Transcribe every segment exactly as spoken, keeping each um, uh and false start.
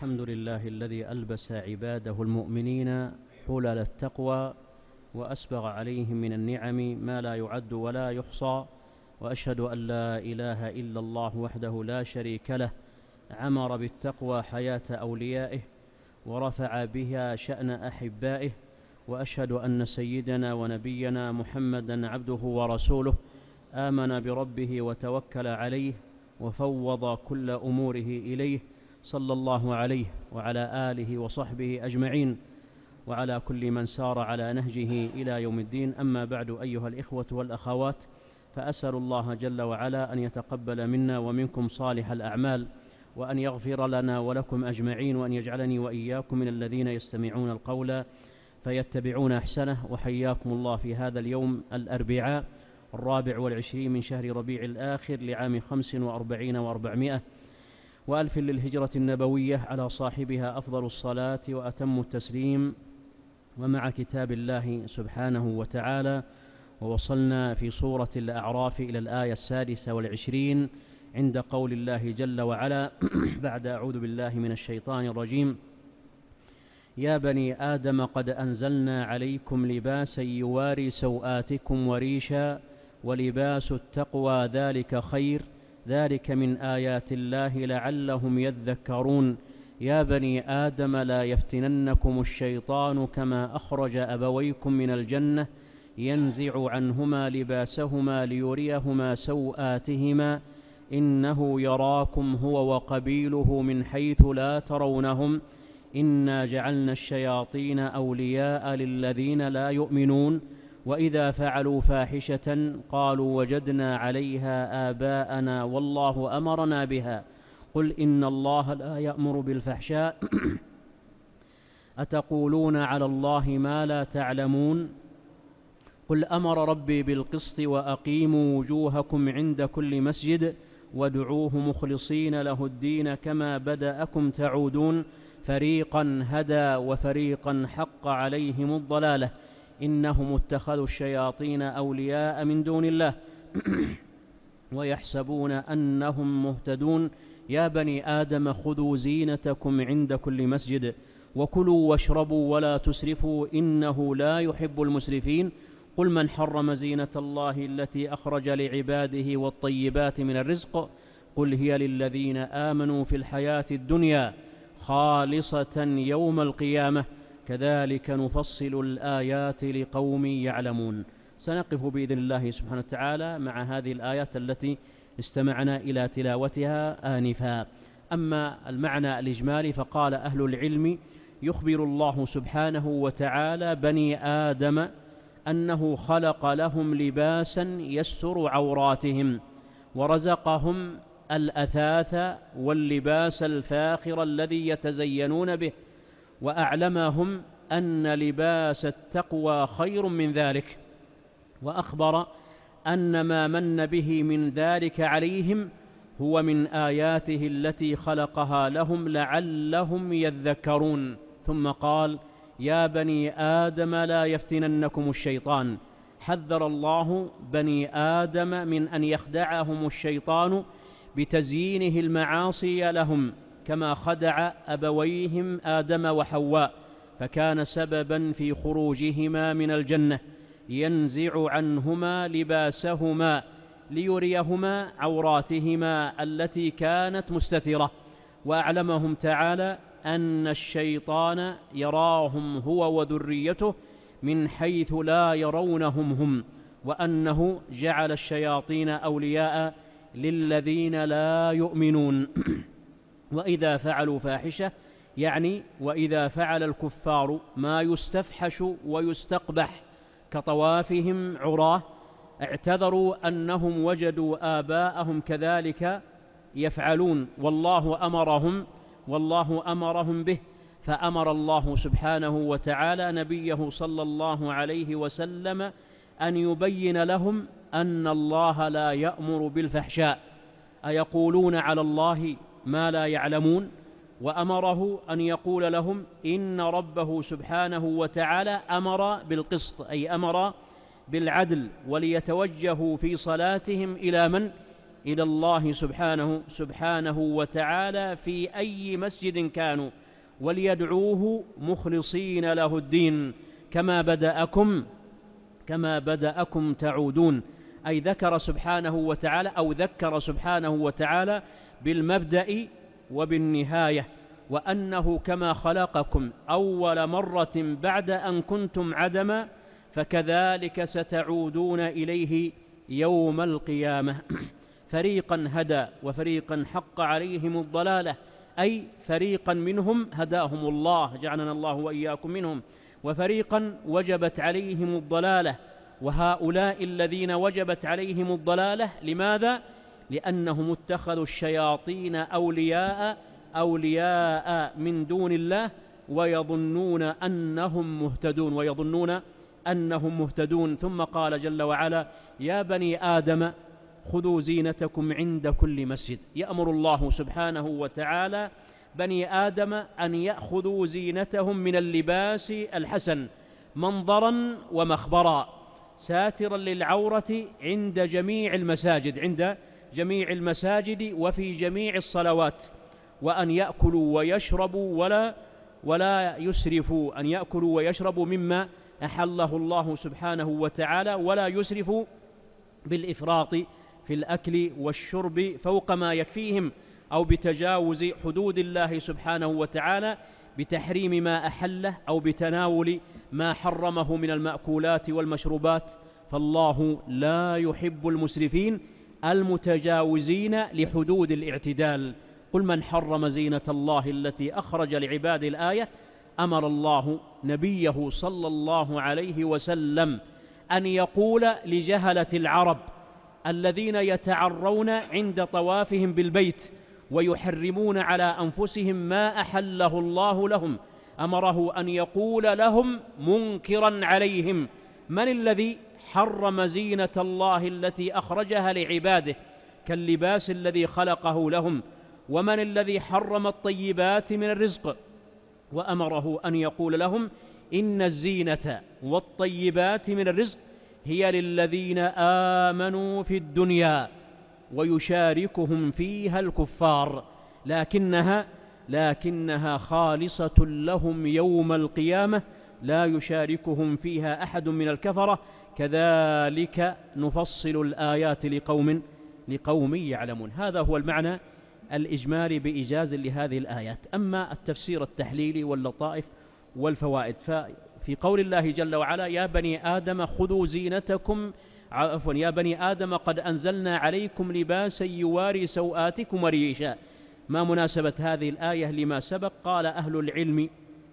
الحمد لله الذي ألبس عباده المؤمنين حلل التقوى وأسبغ عليهم من النعم ما لا يعد ولا يحصى، وأشهد أن لا إله إلا الله وحده لا شريك له، عمر بالتقوى حياة أوليائه ورفع بها شأن أحبائه، وأشهد أن سيدنا ونبينا محمدا عبده ورسوله آمن بربه وتوكل عليه وفوض كل أموره إليه، صلى الله عليه وعلى آله وصحبه أجمعين وعلى كل من سار على نهجه إلى يوم الدين. أما بعد، أيها الإخوة والأخوات، فأسأل الله جل وعلا أن يتقبل منا ومنكم صالح الأعمال، وأن يغفر لنا ولكم أجمعين، وأن يجعلني وإياكم من الذين يستمعون القول فيتبعون أحسنه. وحياكم الله في هذا اليوم الأربعاء الرابع والعشرين من شهر ربيع الآخر لعام خمس وأربعين وأربعمائة وألف للهجرة النبوية، على صاحبها أفضل الصلاة وأتم التسليم، ومع كتاب الله سبحانه وتعالى. ووصلنا في سورة الأعراف إلى الآية السادسة والعشرين عند قول الله جل وعلا بعد أعوذ بالله من الشيطان الرجيم: يا بني آدم قد أنزلنا عليكم لباسا يواري سوآتكم وريشا ولباس التقوى ذلك خير ذلك من آيات الله لعلهم يذكرون. يا بني آدم لا يفتننكم الشيطان كما أخرج أبويكم من الجنة ينزع عنهما لباسهما ليريهما سوآتهما إنه يراكم هو وقبيله من حيث لا ترونهم إنا جعلنا الشياطين أولياء للذين لا يؤمنون وإذا فعلوا فاحشة قالوا وجدنا عليها آباءنا والله أمرنا بها قل إن الله لا يأمر بالفحشاء أتقولون على الله ما لا تعلمون قل أمر ربي بالقسط وأقيموا وجوهكم عند كل مسجد وادعوه مخلصين له الدين كما بدأكم تعودون فريقا هدى وفريقا حق عليهم الضلالة إنهم اتخذوا الشياطين أولياء من دون الله ويحسبون أنهم مهتدون. يا بني آدم خذوا زينتكم عند كل مسجد وكلوا واشربوا ولا تسرفوا إنه لا يحب المسرفين قل من حرم زينة الله التي أخرج لعباده والطيبات من الرزق قل هي للذين آمنوا في الحياة الدنيا خالصة يوم القيامة كذلك نفصل الآيات لقوم يعلمون. سنقف بإذن الله سبحانه وتعالى مع هذه الآيات التي استمعنا إلى تلاوتها آنفا. أما المعنى الإجمالي فقال أهل العلم: يخبر الله سبحانه وتعالى بني آدم أنه خلق لهم لباسا يستر عوراتهم ورزقهم الأثاث واللباس الفاخر الذي يتزينون به، وأعلمهم أن لباس التقوى خير من ذلك، وأخبر أن ما من به من ذلك عليهم هو من آياته التي خلقها لهم لعلهم يذكرون. ثم قال: يا بني آدم لا يفتننكم الشيطان. حذر الله بني آدم من أن يخدعهم الشيطان بتزيينه المعاصي لهم كما خدع أبويهم آدم وحواء، فكان سببا في خروجهما من الجنة ينزع عنهما لباسهما ليريهما عوراتهما التي كانت مستترة. وأعلمهم تعالى أن الشيطان يراهم هو وذريته من حيث لا يرونهم هم، وأنه جعل الشياطين أولياء للذين لا يؤمنون. وإذا فعلوا فاحشة، يعني وإذا فعل الكفار ما يستفحش ويستقبح كطوافهم عراه اعتذروا أنهم وجدوا آباءهم كذلك يفعلون والله أمرهم والله أمرهم به، فأمر الله سبحانه وتعالى نبيه صلى الله عليه وسلم أن يبين لهم أن الله لا يأمر بالفحشاء، أيقولون على الله ما لا يعلمون، وأمره أن يقول لهم إن ربه سبحانه وتعالى أمر بالقسط، أي أمر بالعدل، وليتوجهوا في صلاتهم إلى من؟ إلى الله سبحانه سبحانه وتعالى في أي مسجد كانوا، وليدعوه مخلصين له الدين كما بدأكم كما بدأكم تعودون. أي ذكر سبحانه وتعالى أو ذكر سبحانه وتعالى بالمبدأ وبالنهاية، وأنه كما خلقكم أول مرة بعد أن كنتم عدما فكذلك ستعودون إليه يوم القيامة. فريقا هدى وفريقا حق عليهم الضلالة، أي فريقا منهم هداهم الله، جعلنا الله وإياكم منهم، وفريقا وجبت عليهم الضلالة. وهؤلاء الذين وجبت عليهم الضلالة لماذا؟ لأنهم اتخذوا الشياطين أولياء أولياء من دون الله ويظنون أنهم مهتدون ويظنون أنهم مهتدون. ثم قال جل وعلا: يا بني آدم خذوا زينتكم عند كل مسجد. يأمر الله سبحانه وتعالى بني آدم أن يأخذوا زينتهم من اللباس الحسن منظرا ومخبرا، ساترا للعورة عند جميع المساجد عند جميع المساجد وفي جميع الصلوات، وأن يأكلوا ويشربوا ولا ولا يسرفوا، أن يأكلوا ويشربوا مما أحله الله سبحانه وتعالى، ولا يسرفوا بالإفراط في الأكل والشرب فوق ما يكفيهم، أو بتجاوز حدود الله سبحانه وتعالى بتحريم ما أحله أو بتناول ما حرمه من المأكولات والمشروبات. فالله لا يحب المسرفين المتجاوزين لحدود الاعتدال. قل من حرم زينة الله التي أخرج لعباده. الآية أمر الله نبيه صلى الله عليه وسلم أن يقول لجهلة العرب الذين يتعرون عند طوافهم بالبيت ويحرمون على أنفسهم ما أحله الله لهم، أمره أن يقول لهم منكرا عليهم: من الذي حرم زينة الله التي أخرجها لعباده كاللباس الذي خلقه لهم؟ ومن الذي حرم الطيبات من الرزق؟ وأمره أن يقول لهم: إن الزينة والطيبات من الرزق هي للذين آمنوا في الدنيا ويشاركهم فيها الكفار، لكنها لكنها خالصة لهم يوم القيامة، لا يشاركهم فيها أحد من الكفرة. كذلك نفصل الآيات لقوم لقوم يعلمون. هذا هو المعنى الإجمالي بإيجاز لهذه الآيات. أما التفسير التحليلي واللطائف والفوائد، ففي قول الله جل وعلا: يا بني آدم خذوا زينتكم عفوا يا بني آدم قد أنزلنا عليكم لباسا يواري سوآتكم وريشا. ما مناسبة هذه الآية لما سبق؟ قال أهل العلم: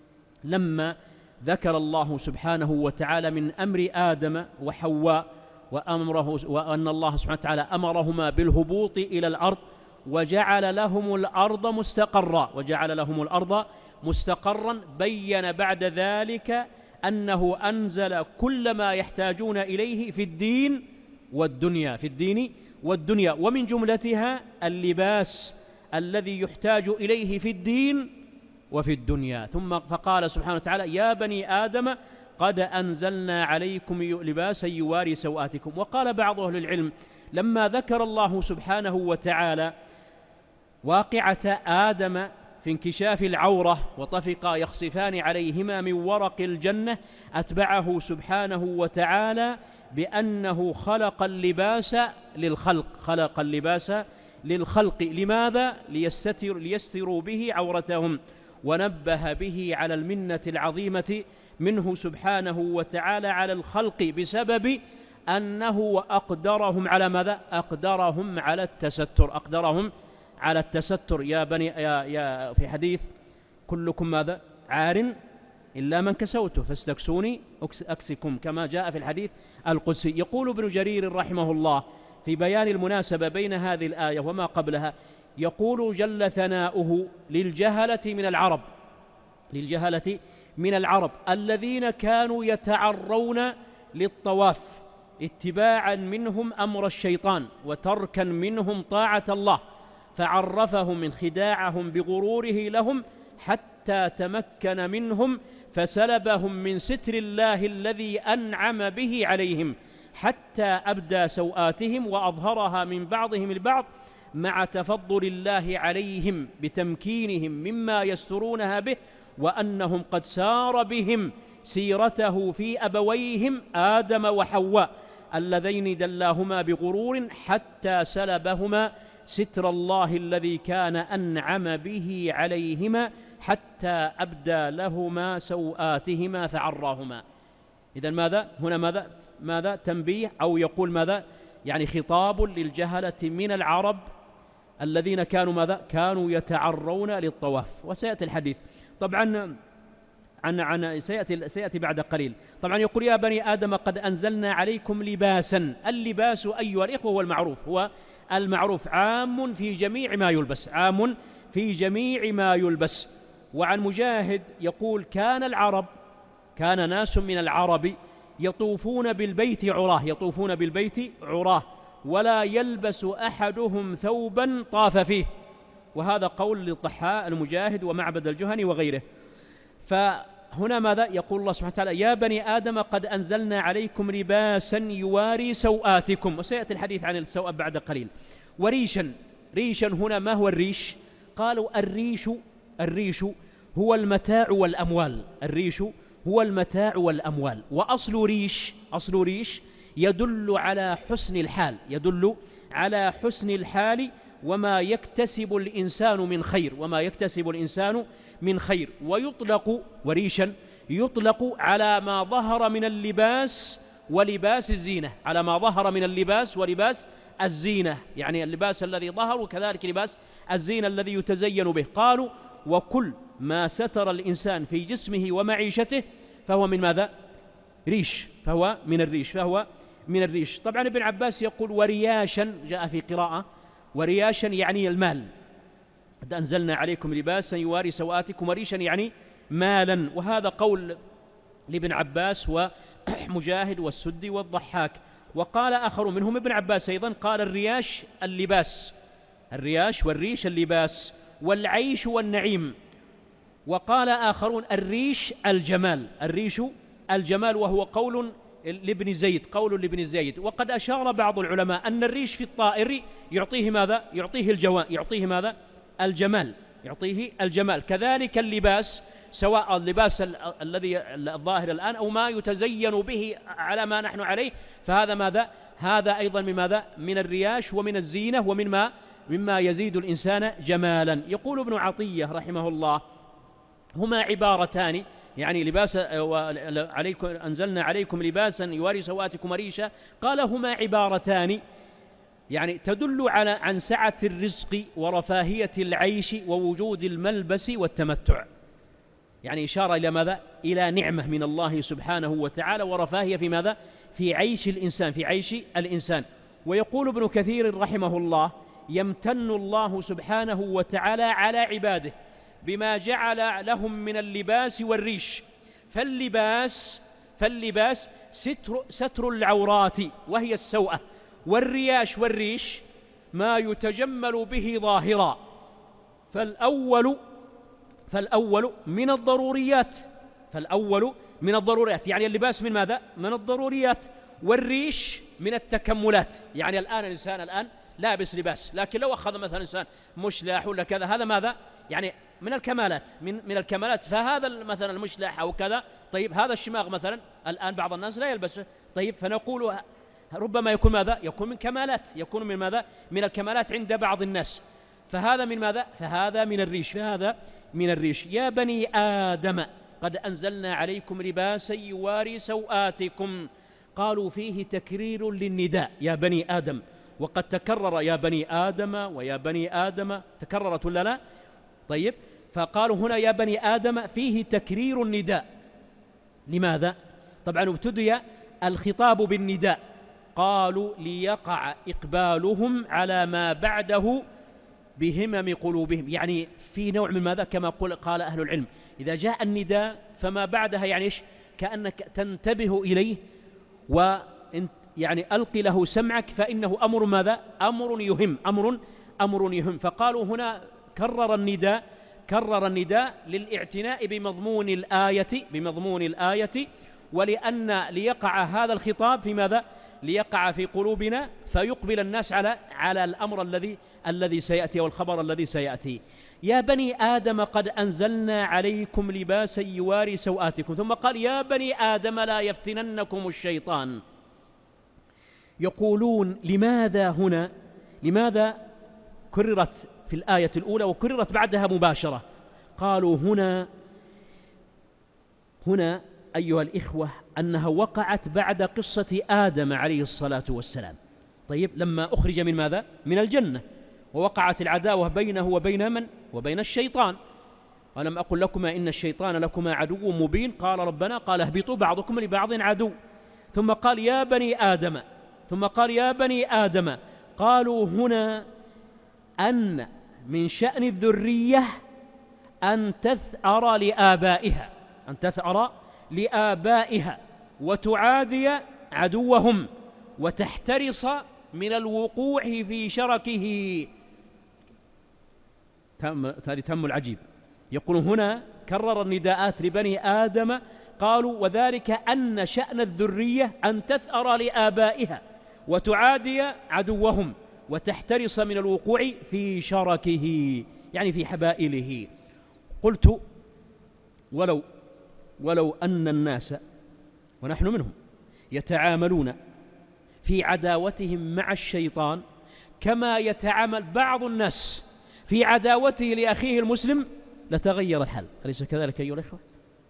لما ذكر الله سبحانه وتعالى من أمر آدم وحواء وأمره وأن الله سبحانه وتعالى أمرهما بالهبوط إلى الأرض وجعل لهم الأرض مستقرا وجعل لهم الأرض مستقرا بين بعد ذلك أنه أنزل كل ما يحتاجون إليه في الدين والدنيا في الدين والدنيا ومن جملتها اللباس الذي يحتاج إليه في الدين وفي الدنيا. ثم فقال سبحانه وتعالى: يا بني آدم قد أنزلنا عليكم لباسا يواري سوآتكم. وقال بعض أهل العلم: لما ذكر الله سبحانه وتعالى واقعة آدم في انكشاف العورة وطفقا يخصفان عليهما من ورق الجنة، أتبعه سبحانه وتعالى بأنه خلق اللباس للخلق خلق اللباس للخلق لماذا؟ ليستر ليستروا به عورتهم، ونبه به على المنة العظيمة منه سبحانه وتعالى على الخلق بسبب أنه أقدرهم على ماذا؟ أقدرهم على التستر أقدرهم على التستر. يا بني يا يا في حديث: كلكم ماذا؟ عار إلا من كسوته فاستكسوني أكسكم، كما جاء في الحديث القدسي. يقول ابن جرير رحمه الله في بيان المناسبة بين هذه الآية وما قبلها، يقول جل ثناؤه: للجهلة من العرب للجهلة من العرب الذين كانوا يتعرون للطواف اتباعا منهم أمر الشيطان وتركا منهم طاعة الله، فعرفهم من خداعهم بغروره لهم حتى تمكن منهم فسلبهم من ستر الله الذي أنعم به عليهم، حتى أبدى سوآتهم وأظهرها من بعضهم البعض، مع تفضل الله عليهم بتمكينهم مما يسترونها به، وأنهم قد سار بهم سيرته في أبويهم آدم وحواء اللذين دلاهما بغرور حتى سلبهما ستر الله الذي كان أنعم به عليهما حتى أبدى لهما سوآتهما فعراهما. إذن ماذا هنا ماذا ماذا تنبيه، أو يقول ماذا يعني خطاب للجهلة من العرب الذين كانوا ماذا كانوا يتعرون للطواف. وسيأتي الحديث طبعا عن عن سيأتي سيأتي بعد قليل. طبعا يقول يا بني آدم قد أنزلنا عليكم لباسا. اللباس أيها الإخوة هو المعروف، هو المعروف عام في جميع ما يلبس، عام في جميع ما يلبس. وعن مجاهد يقول كان العرب كان ناس من العرب يطوفون بالبيت عراه، يطوفون بالبيت عراه ولا يلبس أحدهم ثوبا طاف فيه. وهذا قول للضحاء المجاهد ومعبد الجهني وغيره. فهنا ماذا يقول الله سبحانه وتعالى يا بني آدم قد أنزلنا عليكم لباسا يواري سوآتكم، وسيأتي الحديث عن السوء بعد قليل. وريشا، ريشا هنا ما هو الريش؟ قالوا الريش الريش هو المتاع والأموال، الريش هو المتاع والأموال. وأصل ريش أصل ريش يدل على حسن الحال، يدل على حسن الحال وما يكتسب الإنسان من خير، وما يكتسب الإنسان من خير. ويطلق وريشا يطلق على ما ظهر من اللباس ولباس الزينة، على ما ظهر من اللباس ولباس الزينة، يعني اللباس الذي ظهر وكذلك لباس الزينة الذي يتزين به. قالوا وكل ما ستر الإنسان في جسمه ومعيشته فهو من ماذا؟ ريش، فهو من الريش، فهو من الريش. طبعا ابن عباس يقول ورياشا، جاء في قراءة ورياشا يعني المال، قد أنزلنا عليكم لباسا يواري سوآتكم، وريشا يعني مالا. وهذا قول لابن عباس ومجاهد والسدي والضحاك. وقال آخر منهم ابن عباس أيضا قال الرياش اللباس، الرياش والريش اللباس والعيش والنعيم. وقال آخرون الريش الجمال، الريش الجمال، وهو قول لابن زيد، قول لابن زيد. وقد أشار بعض العلماء أن الريش في الطائر يعطيه ماذا؟ يعطيه الجوان، يعطيه ماذا؟ الجمال، يعطيه الجمال. كذلك اللباس، سواء اللباس الذي الظاهر الآن أو ما يتزين به على ما نحن عليه، فهذا ماذا؟ هذا أيضا من ماذا؟ من الرياش ومن الزينة ومن ما مما يزيد الإنسان جمالا. يقول ابن عطية رحمه الله هما عبارتان، يعني لباس عليكم أنزلنا عليكم لباسا يواري سوآتكم وريشا، قال هما عبارتان يعني تدل على عن سعة الرزق ورفاهية العيش ووجود الملبس والتمتع، يعني إشارة إلى ماذا؟ إلى نعمة من الله سبحانه وتعالى ورفاهية في ماذا؟ في عيش الإنسان، في عيش الإنسان. ويقول ابن كثير رحمه الله يمتن الله سبحانه وتعالى على عباده بما جعل لهم من اللباس والريش. فاللباس فاللباس ستر, ستر العورات وهي السوءة، والرياش والريش ما يتجمل به ظاهرا. فالأول فالأول من الضروريات، فالأول من الضروريات يعني اللباس من ماذا؟ من الضروريات. والريش من التكملات، يعني الآن الإنسان الآن لابس لباس، لكن لو أخذ مثلا إنسان مشلح ولا كذا، هذا ماذا؟ يعني من الكمالات، من من الكمالات. فهذا مثلا المشلح أو كذا، طيب هذا الشماغ مثلا الآن بعض الناس لا يلبسه، طيب فنقول ربما يكون ماذا؟ يكون من كمالات، يكون من ماذا؟ من الكمالات عند بعض الناس. فهذا من ماذا؟ فهذا من الريش، فهذا من الريش. يا بني آدم قد أنزلنا عليكم لباسا يواري سوآتكم. قالوا فيه تكرير للنداء يا بني آدم، وقد تكرر يا بني آدم ويا بني آدم، تكررت ولا لا؟ طيب فقالوا هنا يا بني آدم فيه تكرير النداء. لماذا؟ طبعا ابتدي الخطاب بالنداء، قالوا ليقع إقبالهم على ما بعده بهمم قلوبهم، يعني في نوع من ماذا؟ كما قال أهل العلم إذا جاء النداء فما بعدها يعني إيش؟ كأنك تنتبه إليه ويعني ألقي له سمعك، فإنه أمر ماذا؟ أمر يهم، أمر أمر يهم. فقالوا هنا كرر النداء كرر النداء للاعتناء بمضمون الآية بمضمون الآية ولأن ليقع هذا الخطاب في ماذا؟ ليقع في قلوبنا فيقبل الناس على على الأمر الذي الذي سيأتي والخبر الذي سيأتي. يا بني آدم قد أنزلنا عليكم لباسا يواري سوآتكم، ثم قال يا بني آدم لا يفتننكم الشيطان. يقولون لماذا هنا، لماذا كررت في الآية الأولى وكررت بعدها مباشرة؟ قالوا هنا هنا أيها الإخوة أنها وقعت بعد قصة آدم عليه الصلاة والسلام. طيب، لما أخرج من ماذا؟ من الجنة، ووقعت العداوة بينه وبين من؟ وبين الشيطان. ألم أقل لكما إن الشيطان لكما عدو مبين؟ قال ربنا قال اهبطوا بعضكم لبعض عدو. ثم قال يا بني آدم، ثم قال يا بني آدم. قالوا هنا أن من شأن الذرية أن تثأر لآبائها، أن تثأر لآبائها وتعادي عدوهم وتحترص من الوقوع في شركه. هذه تم العجيب. يقول هنا كرر النداءات لبني آدم، قالوا وذلك أن شأن الذرية أن تثأر لآبائها وتعادي عدوهم وتحترص من الوقوع في شركه، يعني في حبائله. قلت ولو ولو أن الناس ونحن منهم يتعاملون في عداوتهم مع الشيطان كما يتعامل بعض الناس في عداوته لأخيه المسلم لتغير الحال. أليس كذلك أيها الأخوة؟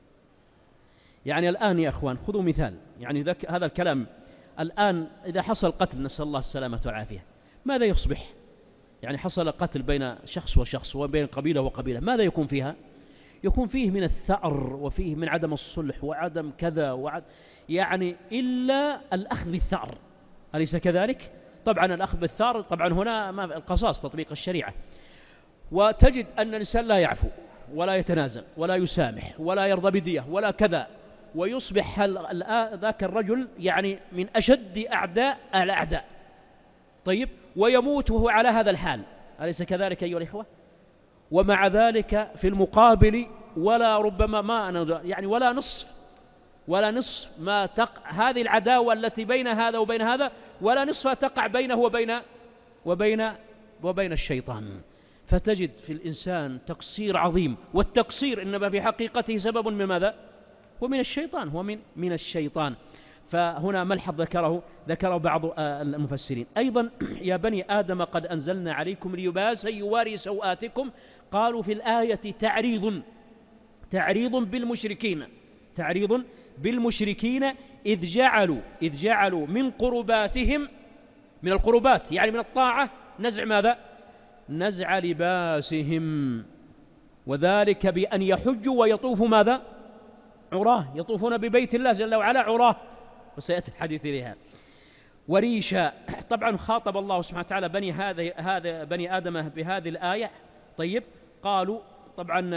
يعني الآن يا أخوان خذوا مثال، يعني هذا الكلام الآن إذا حصل قتل نسأل الله السلامة والعافية، ماذا يصبح؟ يعني حصل قتل بين شخص وشخص وبين قبيلة وقبيلة، ماذا يكون فيها؟ يكون فيه من الثأر وفيه من عدم الصلح وعدم كذا وعد، يعني إلا الأخذ بالثأر. أليس كذلك؟ طبعا الأخذ بالثأر طبعا هنا ما القصاص تطبيق الشريعة. وتجد أن الإنسان لا يعفو ولا يتنازل ولا يسامح ولا يرضى بدية ولا كذا، ويصبح ذاك الرجل يعني من أشد أعداء الأعداء. طيب، ويموت وهو على هذا الحال. أليس كذلك أيها الإخوة؟ ومع ذلك في المقابل ولا ربما ما يعني ولا نصف ولا نصف ما تقع هذه العداوة التي بين هذا وبين هذا ولا نصفها تقع بينه وبين وبين وبين الشيطان. فتجد في الإنسان تقصير عظيم، والتقصير إنما في حقيقته سبب من ماذا؟ ومن الشيطان، هو من من الشيطان. فهنا ملحظ ذكره ذكره بعض المفسرين أيضا يا بني آدم قد أنزلنا عليكم لباسا يواري سوآتكم. قالوا في الآية تعريض تعريض بالمشركين تعريض بالمشركين إذ جعلوا إذ جعلوا من قرباتهم، من القربات يعني من الطاعة، نزع ماذا؟ نزع لباسهم، وذلك بأن يحجوا ويطوفوا ماذا؟ عراه، يطوفون ببيت الله جل وعلا عراه، وسيأتي الحديث لها. وريشا، طبعا خاطب الله سبحانه وتعالى بني هذا هذا بني آدم بهذه الآية. طيب، قالوا طبعا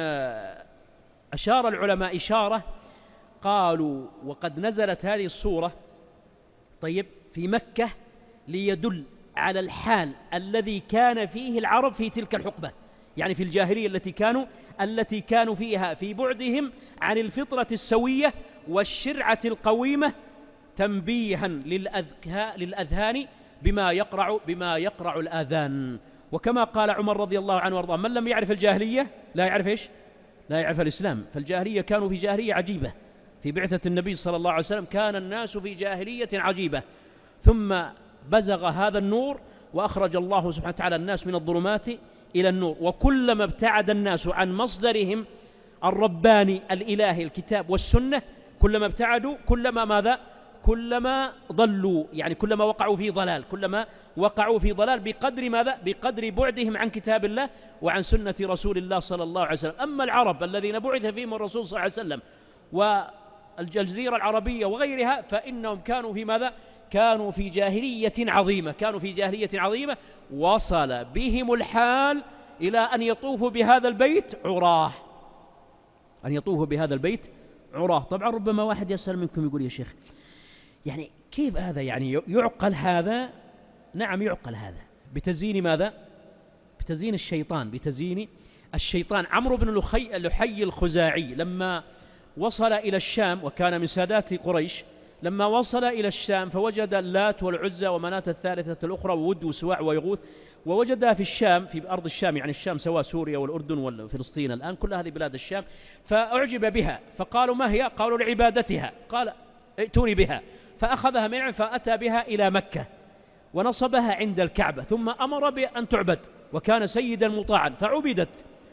أشار العلماء إشارة، قالوا وقد نزلت هذه السورة طيب في مكة ليدل على الحال الذي كان فيه العرب في تلك الحقبة، يعني في الجاهلية التي كانوا التي كانوا فيها في بعدهم عن الفطرة السوية والشرعة القويمة، تنبيها للأذهان بما يقرع بما يقرع الآذان. وكما قال عمر رضي الله عنه وارضاه من لم يعرف الجاهلية لا يعرف إيش؟ لا يعرف الإسلام. فالجاهلية كانوا في جاهلية عجيبة، في بعثة النبي صلى الله عليه وسلم كان الناس في جاهلية عجيبة، ثم بزغ هذا النور وأخرج الله سبحانه وتعالى الناس من الظلمات إلى النور. وكلما ابتعد الناس عن مصدرهم الرباني الإلهي الكتاب والسنة كلما ابتعدوا كلما ماذا؟ كلما ضلوا، يعني كلما وقعوا في ضلال، كلما وقعوا في ضلال بقدر ماذا؟ بقدر بعدهم عن كتاب الله وعن سنة رسول الله صلى الله عليه وسلم. أما العرب الذين بعث فيهم الرسول صلى الله عليه وسلم والجزيرة العربية وغيرها فإنهم كانوا في ماذا؟ كانوا في جاهلية عظيمة، كانوا في جاهلية عظيمة وصل بهم الحال إلى أن يطوفوا بهذا البيت عراه، أن يطوفوا بهذا البيت عراه. طبعا ربما واحد يسأل منكم يقول يا شيخ يعني كيف هذا؟ يعني يعقل هذا؟ نعم يعقل هذا بتزيين ماذا؟ بتزيين الشيطان، بتزيين الشيطان. عمرو بن لحي الخزاعي لما وصل إلى الشام وكان من سادات قريش، لما وصل إلى الشام فوجد اللات والعزى ومناة الثالثة الأخرى وود وسواع ويغوث، ووجدها في الشام في أرض الشام، يعني الشام سواء سوريا والأردن وفلسطين الآن كل هذه بلاد الشام، فأعجب بها فقالوا ما هي؟ قالوا لعبادتها، قال ائتوني بها، فأخذها منه فأتى بها إلى مكة ونصبها عند الكعبة، ثم أمر بأن تعبد، وكان سيدا مطاعا فعبدت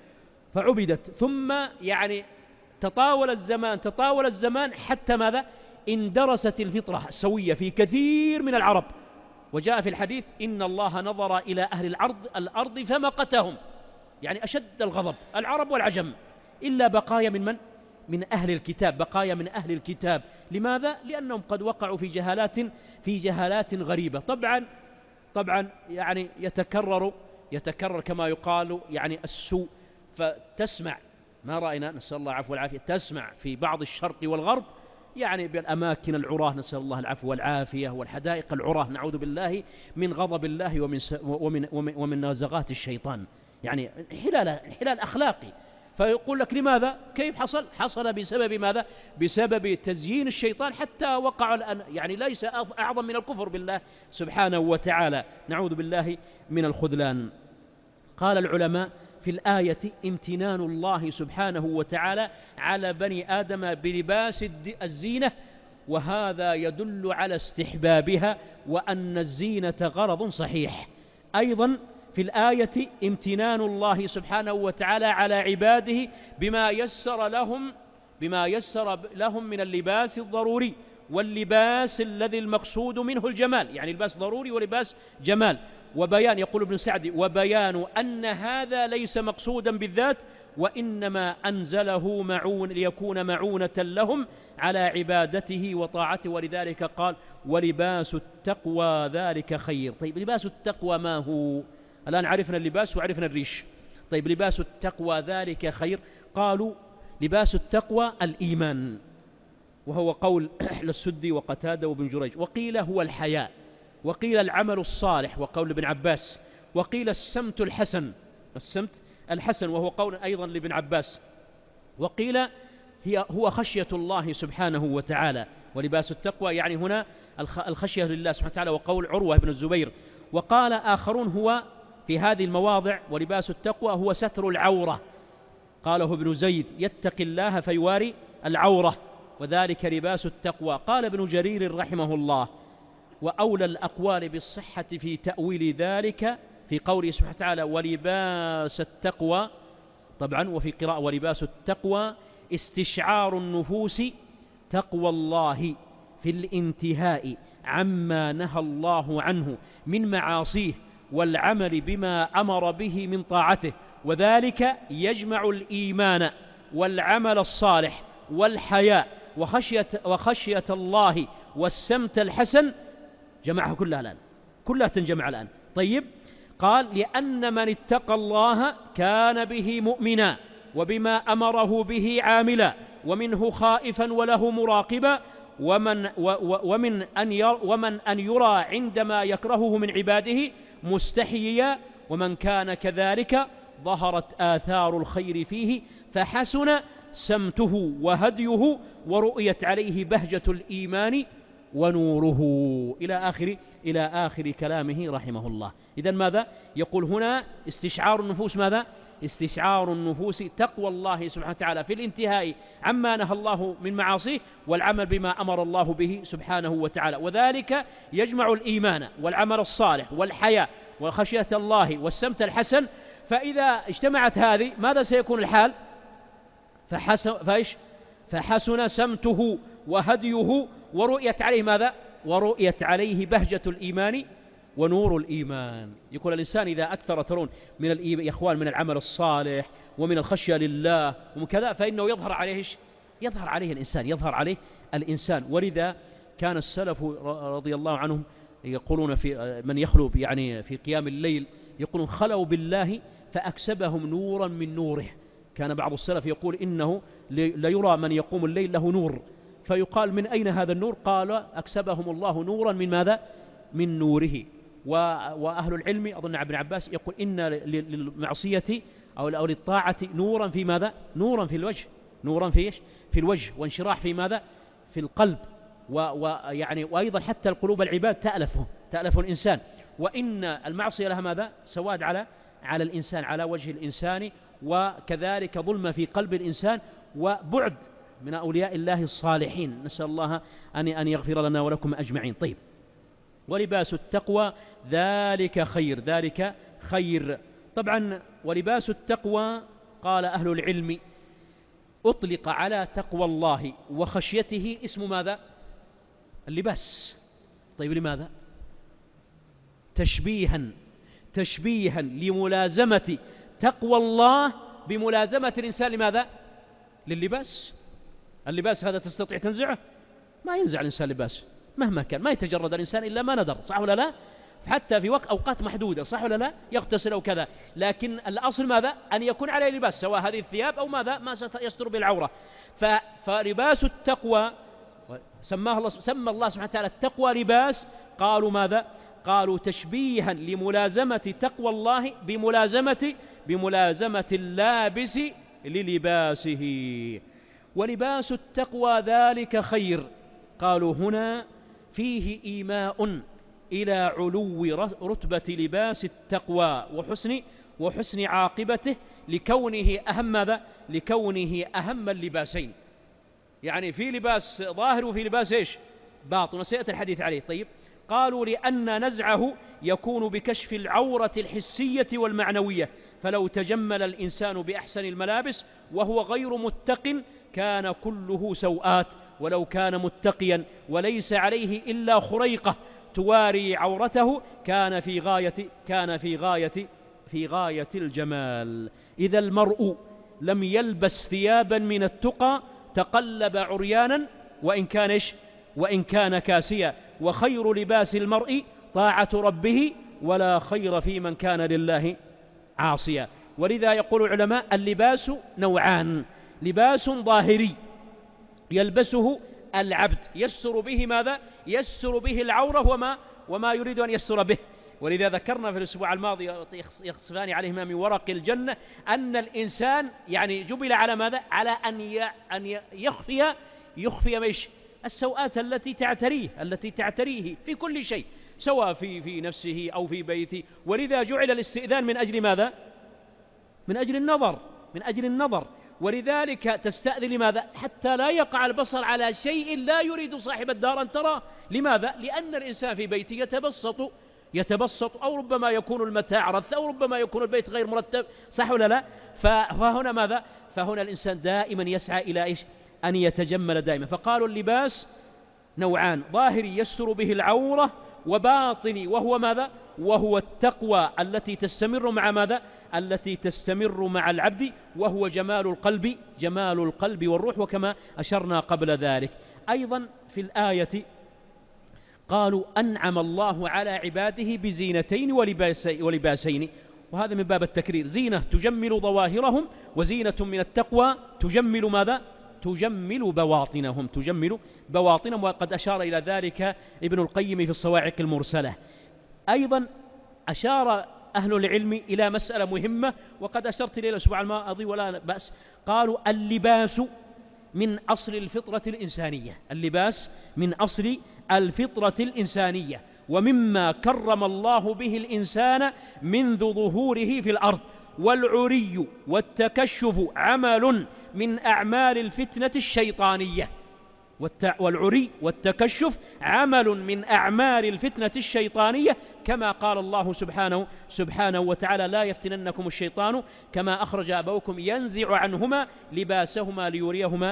فعبدت ثم يعني تطاول الزمان تطاول الزمان حتى ماذا؟ اندرست الفطرة السوية في كثير من العرب، وجاء في الحديث إن الله نظر إلى أهل الأرض الأرض فمقتهم، يعني أشد الغضب العرب والعجم، إلا بقايا من من؟ من أهل الكتاب، بقايا من أهل الكتاب. لماذا؟ لأنهم قد وقعوا في جهالات في جهالات غريبة. طبعا طبعا يعني يتكرر يتكرر كما يقال يعني السوء، فتسمع ما رأينا نسأل الله العفو والعافية، تسمع في بعض الشرق والغرب يعني بالأماكن العراه نسأل الله العفو والعافية، والحدائق العراه نعوذ بالله من غضب الله ومن ومن ومن, ومن نازغات الشيطان، يعني انحلال انحلال أخلاقي. فيقول لك لماذا؟ كيف حصل؟ حصل بسبب ماذا؟ بسبب تزيين الشيطان حتى وقع الآن، يعني ليس أعظم من الكفر بالله سبحانه وتعالى، نعوذ بالله من الخذلان. قال العلماء في الآية امتنان الله سبحانه وتعالى على بني آدم بلباس الزينة، وهذا يدل على استحبابها وأن الزينة غرض صحيح. أيضا في الآية امتنان الله سبحانه وتعالى على عباده بما يسر لهم بما يسر لهم من اللباس الضروري، واللباس الذي المقصود منه الجمال، يعني لباس ضروري ولباس جمال. وبيان يقول ابن سعدي وبيان أن هذا ليس مقصودا بالذات، وإنما أنزله معون ليكون معونة لهم على عبادته وطاعته، ولذلك قال ولباس التقوى ذلك خير. طيب لباس التقوى ما هو؟ الآن عرفنا اللباس وعرفنا الريش، طيب لباس التقوى ذلك خير. قالوا لباس التقوى الإيمان، وهو قول للسدي وقتادة وابن جريج، وقيل هو الحياء، وقيل العمل الصالح وقول ابن عباس، وقيل السمت الحسن السمت الحسن وهو قول أيضا لابن عباس، وقيل هي هو خشية الله سبحانه وتعالى. ولباس التقوى يعني هنا الخشية لله سبحانه وتعالى، وقول عروة بن الزبير. وقال آخرون هو في هذه المواضع ولباس التقوى هو ستر العورة، قاله ابن زيد يتقي الله فيواري العورة، وذلك لباس التقوى. قال ابن جرير رحمه الله وأولى الأقوال بالصحة في تأويل ذلك في قوله سبحانه وتعالى ولباس التقوى، طبعا وفي قراءة ولباس التقوى استشعار النفوس تقوى الله في الانتهاء عما نهى الله عنه من معاصيه والعمل بما أمر به من طاعته، وذلك يجمع الإيمان والعمل الصالح والحياء وخشية, وخشية الله والسمت الحسن، جمعها كلها الآن، كلها تنجمع الآن. طيب قال لأن من اتقى الله كان به مؤمنا وبما أمره به عاملا ومنه خائفا وله مراقبا، ومن, ومن, أن يرى ومن أن يرى عندما يكرهه من عباده مستحييا، ومن كان كذلك ظهرت آثار الخير فيه فحسن سمته وهديه ورؤيت عليه بهجة الإيمان ونوره، إلى آخر إلى آخر كلامه رحمه الله. إذن ماذا يقول هنا؟ استشعار النفوس ماذا؟ استشعار النفوس تقوى الله سبحانه وتعالى في الانتهاء عما نهى الله من معاصيه والعمل بما أمر الله به سبحانه وتعالى، وذلك يجمع الإيمان والعمل الصالح والحياء وخشية الله والسمت الحسن. فإذا اجتمعت هذه ماذا سيكون الحال؟ فحسن, فإيش؟ فحسن سمته وهديه ورؤيت عليه ماذا؟ ورؤيت عليه بهجة الإيمان ونور الإيمان. يقول الإنسان إذا أكثر ترون من يا إخوان من العمل الصالح ومن الخشية لله ومن كذا فإنه يظهر عليه يظهر عليه الإنسان يظهر عليه الإنسان ولذا كان السلف رضي الله عنهم يقولون في من يخلو يعني في قيام الليل يقولون خلوا بالله فأكسبهم نورا من نوره. كان بعض السلف يقول إنه ليرى من يقوم الليل له نور، فيقال من أين هذا النور؟ قال أكسبهم الله نورا من ماذا؟ من نوره. وأهل العلم أظن ابن عباس يقول إن للمعصية أو للطاعة نورا في ماذا؟ نورا في الوجه، نورا في إيش؟ في الوجه، وانشراح في ماذا؟ في القلب. ويعني وأيضا حتى القلوب العباد تألفه تألف الإنسان، وإن المعصية لها ماذا؟ سواد على على الإنسان، على وجه الإنسان، وكذلك ظلم في قلب الإنسان، وبعد من أولياء الله الصالحين. نسأل الله أن أن يغفر لنا ولكم أجمعين. طيب، ولباس التقوى ذلك خير، ذلك خير. طبعا ولباس التقوى قال أهل العلم أطلق على تقوى الله وخشيته اسم ماذا؟ اللباس. طيب لماذا؟ تشبيها تشبيها لملازمة تقوى الله بملازمة الإنسان لماذا؟ لللباس. اللباس هذا تستطيع تنزعه؟ ما ينزع الإنسان لباس مهما كان، ما يتجرد الإنسان إلا ما ندر، صح ولا لا؟ حتى في وقت أوقات محدودة، صح ولا لا؟ يغتسل أو كذا، لكن الأصل ماذا؟ أن يكون عليه لباس، سواء هذه الثياب أو ماذا ما يستر بالعورة. فلباس التقوى سماه الله سمى الله سبحانه وتعالى التقوى لباس. قالوا ماذا؟ قالوا تشبيها لملازمة تقوى الله بملازمة بملازمة اللابس للباسه. ولباس التقوى ذلك خير. قالوا هنا فيه إيماء إلى علو رتبة لباس التقوى وحسن وحسن عاقبته، لكونه أهم ماذا؟ لكونه أهم اللباسين. يعني في لباس ظاهر وفي لباس إيش؟ باطن، وسيأتي الحديث عليه. طيب، قالوا لأن نزعه يكون بكشف العورة الحسية والمعنوية، فلو تجمل الإنسان بأحسن الملابس وهو غير متق كان كله سوءات، ولو كان متقيا وليس عليه إلا خريقة تواري عورته كان في غاية كان في غاية في غاية الجمال. إذا المرء لم يلبس ثيابا من التقى تقلب عريانا وإن كان إيش؟ وإن كان كاسيا. وخير لباس المرء طاعة ربه، ولا خير في من كان لله عاصيا. ولذا يقول العلماء اللباس نوعان: لباس ظاهري يلبسه العبد يستر به ماذا؟ يستر به العورة وما وما يريد أن يستر به. ولذا ذكرنا في الأسبوع الماضي يخصفان عليهما من ورق الجنة أن الإنسان يعني جبل على ماذا؟ على أن أن يخفي يخفي مش السوءات التي تعتريه التي تعتريه في كل شيء، سواء في في نفسه أو في بيته. ولذا جعل الاستئذان من أجل ماذا؟ من أجل النظر من أجل النظر. ولذلك تستأذن لماذا؟ حتى لا يقع البصر على شيء لا يريد صاحب الدار أن تراه. لماذا؟ لأن الإنسان في بيته يتبسط يتبسط أو ربما يكون المتاع رث، أو ربما يكون البيت غير مرتب، صح ولا لا؟ فهنا ماذا؟ فهنا الإنسان دائما يسعى إلى إيش؟ أن يتجمل دائما. فقالوا اللباس نوعان: ظاهري يستر به العورة، وباطني وهو ماذا؟ وهو التقوى التي تستمر مع ماذا؟ التي تستمر مع العبد، وهو جمال القلب جمال القلب والروح، وكما أشرنا قبل ذلك. أيضا في الآية قالوا أنعم الله على عباده بزينتين ولباسين، وهذا من باب التكرير: زينة تجمل ظواهرهم، وزينة من التقوى تجمل ماذا؟ تجمل بواطنهم تجمل بواطنهم وقد أشار إلى ذلك ابن القيم في الصواعق المرسلة. أيضا أشار أهل العلم إلى مسألة مهمة وقد أشرت إلى الأسبوع الماضي ولا بأس. قالوا اللباس من أصل الفطرة الإنسانية اللباس من أصل الفطرة الإنسانية، ومما كرم الله به الإنسان منذ ظهوره في الأرض. والعري والتكشف عمل من أعمال الفتنة الشيطانية والعري والتكشف عمل من أعمال الفتنة الشيطانية، كما قال الله سبحانه سبحانه وتعالى: لا يفتننكم الشيطان كما أخرج أبوكم ينزع عنهما لباسهما ليريهما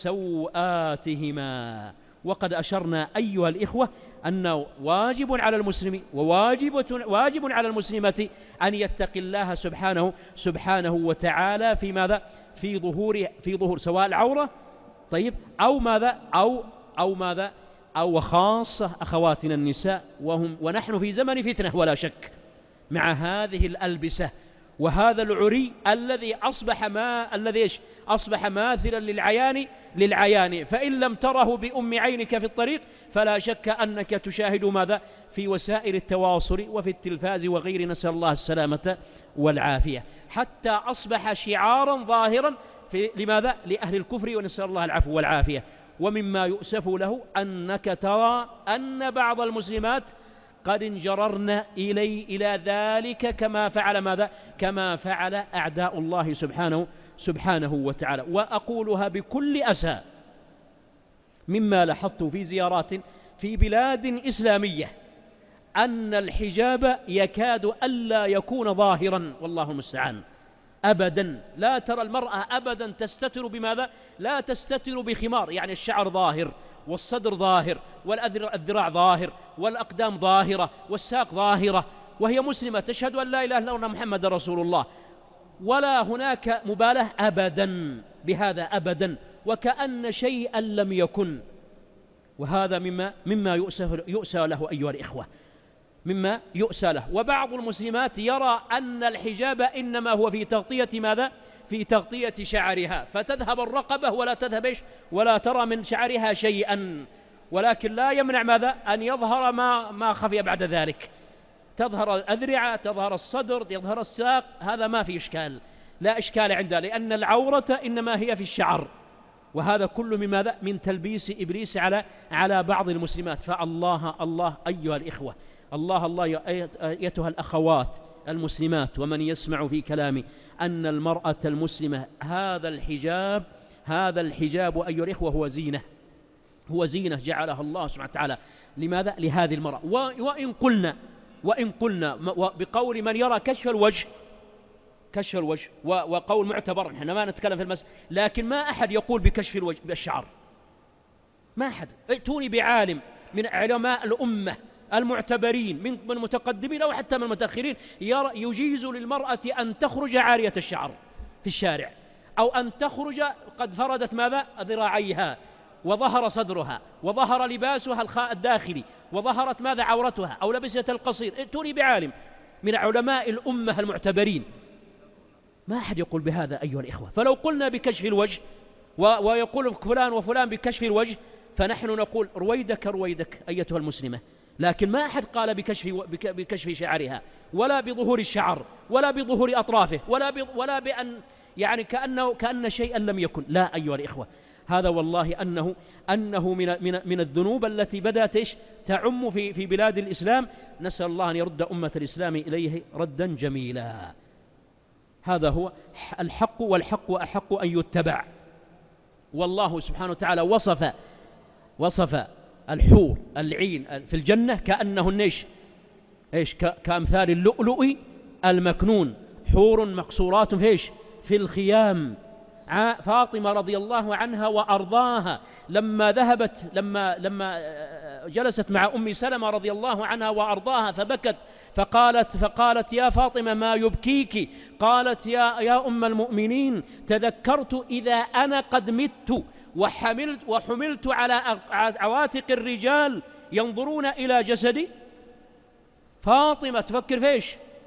سوآتهما. وقد أشرنا أيها الإخوة أنه واجب على المسلم وواجب واجب على المسلمة أن يتقي الله سبحانه سبحانه وتعالى في ماذا؟ في ظهور في ظهور سواء العورة طيب أو ماذا أو أو ماذا أو خاصة أخواتنا النساء، وهم ونحن في زمن فتنة ولا شك، مع هذه الألبسة وهذا العري الذي أصبح ما الذي إيش أصبح ماثلا للعيان للعيان فإن لم تره بأم عينك في الطريق فلا شك أنك تشاهد ماذا في وسائل التواصل وفي التلفاز وغير، نسأل الله السلامة والعافية، حتى أصبح شعارا ظاهرا في لماذا؟ لأهل الكفر، ونسأل الله العفو والعافية. ومما يؤسف له أنك ترى أن بعض المسلمات قد انجررن إلي إلى ذلك كما فعل ماذا؟ كما فعل أعداء الله سبحانه سبحانه وتعالى. وأقولها بكل أسى مما لاحظت في زيارات في بلاد إسلامية أن الحجاب يكاد ألا يكون ظاهرا، والله المستعان. أبدا لا ترى المرأة أبدا تستتر بماذا؟ لا تستتر بخمار، يعني الشعر ظاهر والصدر ظاهر والذراع ظاهر والأقدام ظاهرة والساق ظاهرة، وهي مسلمة تشهد أن لا إله إلا الله محمد رسول الله، ولا هناك مبالاة أبدا بهذا أبدا، وكأن شيئا لم يكن. وهذا مما مما يؤسى يؤسى له أيها الإخوة، مما يؤسى له. وبعض المسلمات يرى أن الحجاب إنما هو في تغطية ماذا؟ في تغطية شعرها، فتذهب الرقبة ولا تذهب إيش؟ ولا ترى من شعرها شيئا، ولكن لا يمنع ماذا؟ أن يظهر ما ما خفي بعد ذلك، تظهر الأذرعة، تظهر الصدر، يظهر الساق، هذا ما في إشكال، لا إشكال عندها، لأن العورة إنما هي في الشعر. وهذا كله من ماذا؟ من تلبيس إبليس على على بعض المسلمات. فالله الله أيها الإخوة، الله الله أيتها الأخوات المسلمات ومن يسمع في كلامي، أن المرأة المسلمة هذا الحجاب هذا الحجاب أيها الإخوة هو زينة، هو زينة جعلها الله سبحانه وتعالى. لماذا؟ لهذه المرأة. وإن قلنا وإن قلنا بقول من يرى كشف الوجه كشف الوجه وقول معتبر، نحن ما نتكلم في المسألة، لكن ما أحد يقول بكشف الوجه بالشعر، ما أحد. ائتوني بعالم من علماء الأمة المعتبرين من المتقدمين أو حتى من المتأخرين يجيز للمرأة أن تخرج عارية الشعر في الشارع، أو أن تخرج قد فردت ماذا؟ ذراعيها وظهر صدرها وظهر لباسها الداخلي وظهرت ماذا؟ عورتها، أو لبست القصير. ائتوني بعالم من علماء الأمة المعتبرين، ما أحد يقول بهذا أيها الإخوة. فلو قلنا بكشف الوجه ويقول فلان وفلان بكشف الوجه، فنحن نقول رويدك رويدك أيتها المسلمة، لكن ما أحد قال بكشف, بكشف شعرها ولا بظهور الشعر ولا بظهور أطرافه ولا, ولا بأن يعني كأنه كأن شيئا لم يكن. لا أيها الإخوة، هذا والله أنه أنه من من من الذنوب التي بدأت إيش تعم في في بلاد الإسلام. نسأل الله أن يرد أمة الإسلام إليه ردا جميلا. هذا هو الحق، والحق أحق أن يتبع. والله سبحانه وتعالى وصف وصف الحور العين في الجنة كأنهن إيش إيش كأمثال اللؤلؤ المكنون، حور مقصورات في إيش في الخيام. فاطمة رضي الله عنها وأرضاها لما ذهبت لما لما جلست مع أم سلمة رضي الله عنها وأرضاها فبكت، فقالت فقالت يا فاطمة ما يبكيك؟ قالت يا يا أم المؤمنين تذكرت إذا أنا قد مت وحملت وحملت على عواتق الرجال ينظرون إلى جسدي. فاطمة تفكر فيش؟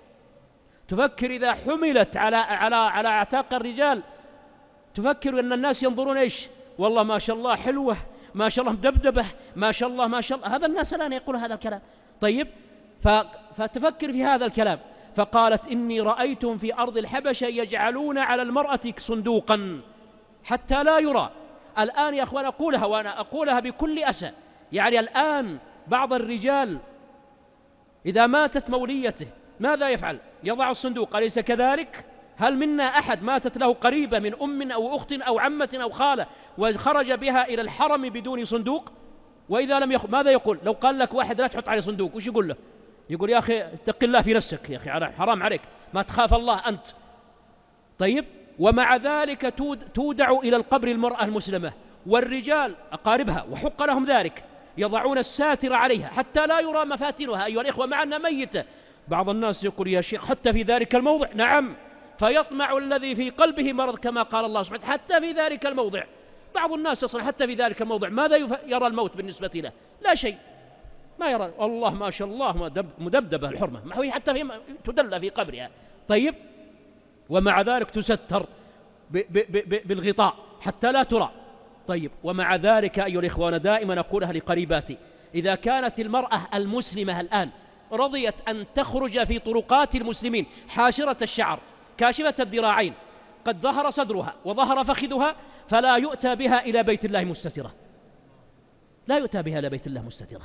تفكر إذا حملت على على على أعتاق الرجال، تفكر أن الناس ينظرون إيش؟ والله ما شاء الله حلوة، ما شاء الله مدبدبة، ما شاء الله ما شاء الله. هذا الناس الآن يقول هذا الكلام. طيب، فتفكر في هذا الكلام. فقالت إني رأيتهم في أرض الحبشة يجعلون على المرأة صندوقا حتى لا يرى. الآن يا أخوان أقولها وأنا أقولها بكل أسى، يعني الآن بعض الرجال إذا ماتت موليته ماذا يفعل؟ يضع الصندوق، أليس كذلك؟ هل منا أحد ماتت له قريبة من أم أو أخت أو عمة أو خالة وخرج بها إلى الحرم بدون صندوق؟ وإذا لم يخ... ماذا يقول؟ لو قال لك واحد لا تحط عليه صندوق، وش يقول له؟ يقول يا أخي اتق الله في نفسك، يا أخي حرام عليك، ما تخاف الله أنت. طيب، ومع ذلك تودع إلى القبر المرأة المسلمة، والرجال أقاربها وحق لهم ذلك يضعون الساتر عليها حتى لا يرى مفاتنها أيها الإخوة، مع أنها ميتة. بعض الناس يقول يا شيخ حتى في ذلك الموضع، نعم، فيطمع الذي في قلبه مرض كما قال الله سبحانه حتى في ذلك الموضع. بعض الناس يصل حتى في ذلك الموضع ماذا يرى الموت بالنسبة له؟ لا شيء، ما يرى. الله ما شاء الله مدبدبة الحرمة، ما هو حتى في تدلى في قبرها. طيب، ومع ذلك تستر بالغطاء حتى لا ترى. طيب، ومع ذلك أيها الإخوة، أنا دائما أقولها لقريباتي، إذا كانت المرأة المسلمة الآن رضيت أن تخرج في طرقات المسلمين حاشرة الشعر كاشفة الذراعين قد ظهر صدرها وظهر فخذها، فلا يؤتى بها إلى بيت الله مستترة، لا يؤتى بها إلى بيت الله مستترة،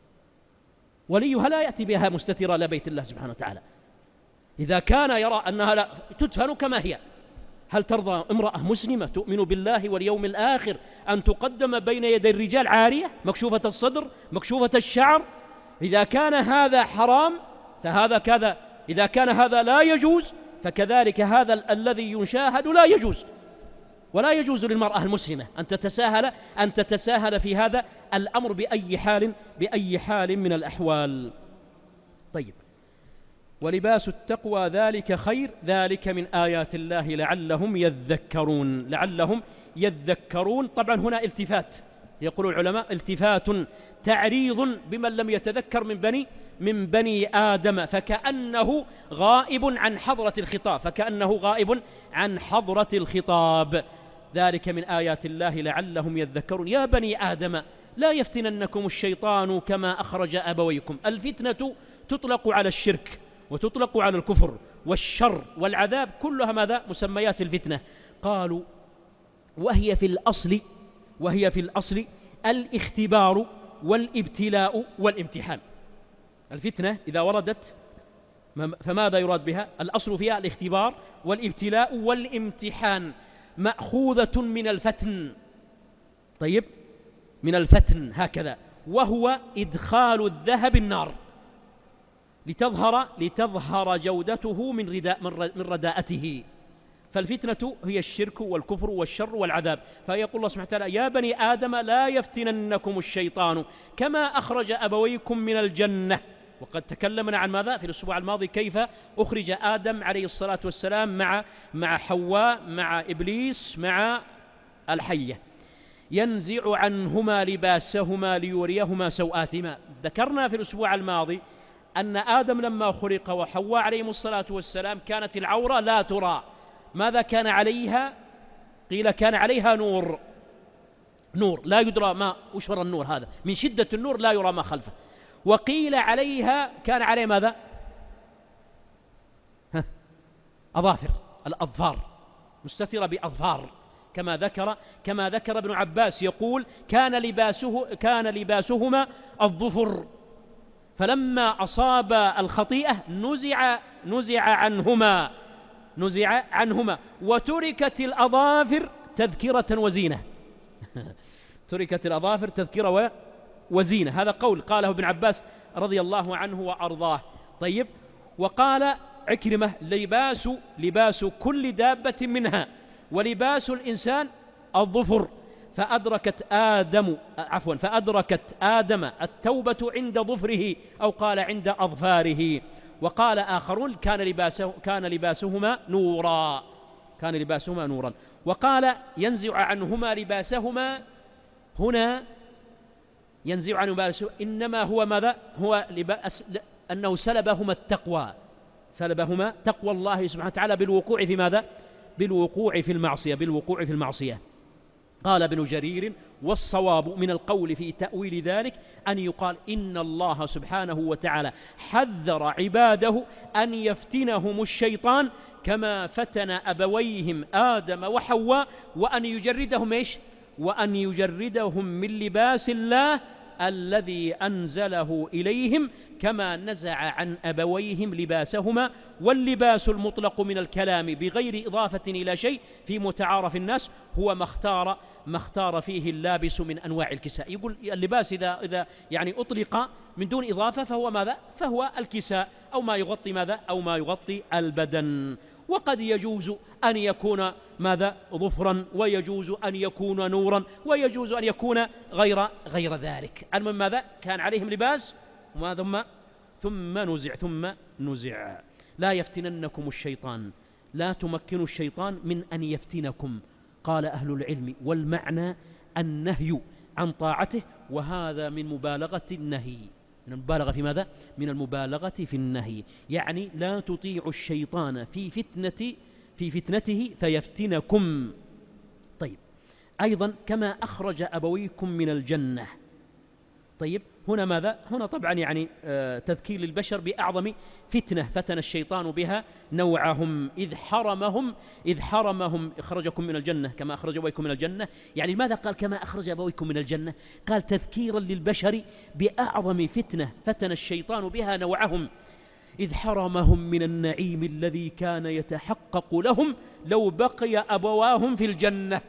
وليها لا يأتي بها مستترة إلى بيت الله سبحانه وتعالى. إذا كان يرى أنها لا تدفن كما هي، هل ترضى امرأة مسلمة تؤمن بالله واليوم الآخر أن تقدم بين يدي الرجال عارية مكشوفة الصدر مكشوفة الشعر؟ إذا كان هذا حرام فهذا كذا، إذا كان هذا لا يجوز فكذلك هذا ال- الذي يشاهد لا يجوز. ولا يجوز للمرأة المسلمة أن تتساهل أن تتساهل في هذا الأمر بأي حال بأي حال من الأحوال. طيب، ولباس التقوى ذلك خير، ذلك من آيات الله لعلهم يذكرون. لعلهم يذكرون، طبعا هنا التفات، يقول العلماء التفات تعريض بمن لم يتذكر من بني من بني آدم، فكأنه غائب عن حضرة الخطاب فكأنه غائب عن حضرة الخطاب. ذلك من آيات الله لعلهم يذكرون. يا بني آدم لا يفتننكم الشيطان كما أخرج أبويكم. الفتنة تطلق على الشرك وتطلق على الكفر والشر والعذاب، كلها ماذا؟ مسميات الفتنة. قالوا وهي في الأصل وهي في الأصل الاختبار والابتلاء والامتحان. الفتنة إذا وردت فماذا يراد بها؟ الأصل فيها الاختبار والابتلاء والامتحان، مأخوذة من الفتن. طيب، من الفتن هكذا، وهو إدخال الذهب النار لتظهر لتظهر جودته من رداء من رداءته. فالفتنة هي الشرك والكفر والشر والعذاب. فيقول الله سبحانه وتعالى يا بني آدم لا يفتننكم الشيطان كما أخرج أبويكم من الجنة. وقد تكلمنا عن ماذا في الأسبوع الماضي؟ كيف أخرج آدم عليه الصلاة والسلام مع مع حواء مع إبليس مع الحية. ينزع عنهما لباسهما ليريهما سوآتهما. ذكرنا في الأسبوع الماضي أن آدم لما خلق وحواء عليهم الصلاة والسلام كانت العورة لا ترى. ماذا كان عليها؟ قيل كان عليها نور نور لا يدرى ما أشهر النور هذا، من شدة النور لا يرى ما خلفه. وقيل عليها كان عليه ماذا؟ ها. أظافر، الأظفار، مستترة بأظفار، كما ذكر كما ذكر ابن عباس يقول كان لباسه كان لباسهما الظفر، فلما أصاب الخطيئة نزع نزع عنهما نزع عنهما وتركت الأظافر تذكرة وزينة. تركت الأظافر تذكرة وزينة. هذا قول قاله ابن عباس رضي الله عنه وأرضاه. طيب، وقال عكرمة لباس لباس كل دابة منها ولباس الإنسان الظفر. فأدركت آدم عفوا فأدركت آدم التوبة عند ظفره أو قال عند أظفاره. وقال آخرون كان لباسه كان لباسهما نورا كان لباسهما نورا. وقال ينزع عنهما لباسهما، هنا ينزع عنهما لباسه إنما هو ماذا؟ هو لباس أنه سلبهما التقوى سلبهما تقوى الله سبحانه وتعالى بالوقوع في ماذا؟ بالوقوع في المعصية بالوقوع في المعصية. قال ابن جرير والصواب من القول في تأويل ذلك أن يقال إن الله سبحانه وتعالى حذر عباده أن يفتنهم الشيطان كما فتن أبويهم آدم وحواء، وأن يجردهم إيش؟ وأن يجردهم من لباس الله الذي أنزله إليهم كما نزع عن أبويهم لباسهما. واللباس المطلق من الكلام بغير إضافة إلى شيء في متعارف الناس هو ما اختار ما اختار فيه اللابس من أنواع الكساء. يقول اللباس إذا إذا يعني أطلق من دون إضافة فهو ماذا؟ فهو الكساء أو ما يغطي ماذا؟ أو ما يغطي البدن. وقد يجوز أن يكون ماذا؟ ظفرا، ويجوز أن يكون نورا، ويجوز أن يكون غير غير ذلك. المهم ماذا؟ كان عليهم لباس ثم ثم نزع ثم نزع. لا يفتننكم الشيطان، لا تمكنوا الشيطان من أن يفتنكم. قال أهل العلم والمعنى النهي عن طاعته، وهذا من مبالغة النهي من المبالغة في ماذا؟ من المبالغة في النهي، يعني لا تطيعوا الشيطان في فتنة في فتنته فيفتنكم. طيب، أيضا كما أخرج أبويكم من الجنة، طيب هنا ماذا؟ هنا طبعا يعني آه تذكير للبشر بأعظم فتنة فتن الشيطان بها نوعهم إذ حرمهم إذ حرمهم إخرجكم من الجنة كما أخرج أبويكم من الجنة. يعني ماذا قال كما أخرج أبويكم من الجنة؟ قال تذكيرا للبشر بأعظم فتنة فتن الشيطان بها نوعهم إذ حرمهم من النعيم الذي كان يتحقق لهم لو بقي أبواهم في الجنة.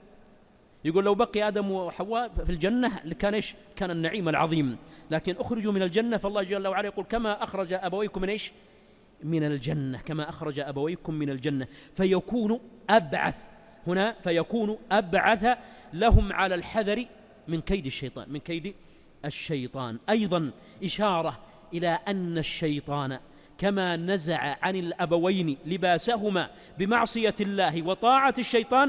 يقول لو بقي آدم وحواء في الجنة كان إيش؟ كان النعيم العظيم، لكن أخرجوا من الجنة فالله جل وعلا يقول كما أخرج أبويكم من إيش؟ من الجنة، كما أخرج أبويكم من الجنة، فيكون أبعث هنا فيكون أبعث لهم على الحذر من كيد الشيطان من كيد الشيطان. أيضا إشارة إلى أن الشيطان كما نزع عن الأبوين لباسهما بمعصية الله وطاعة الشيطان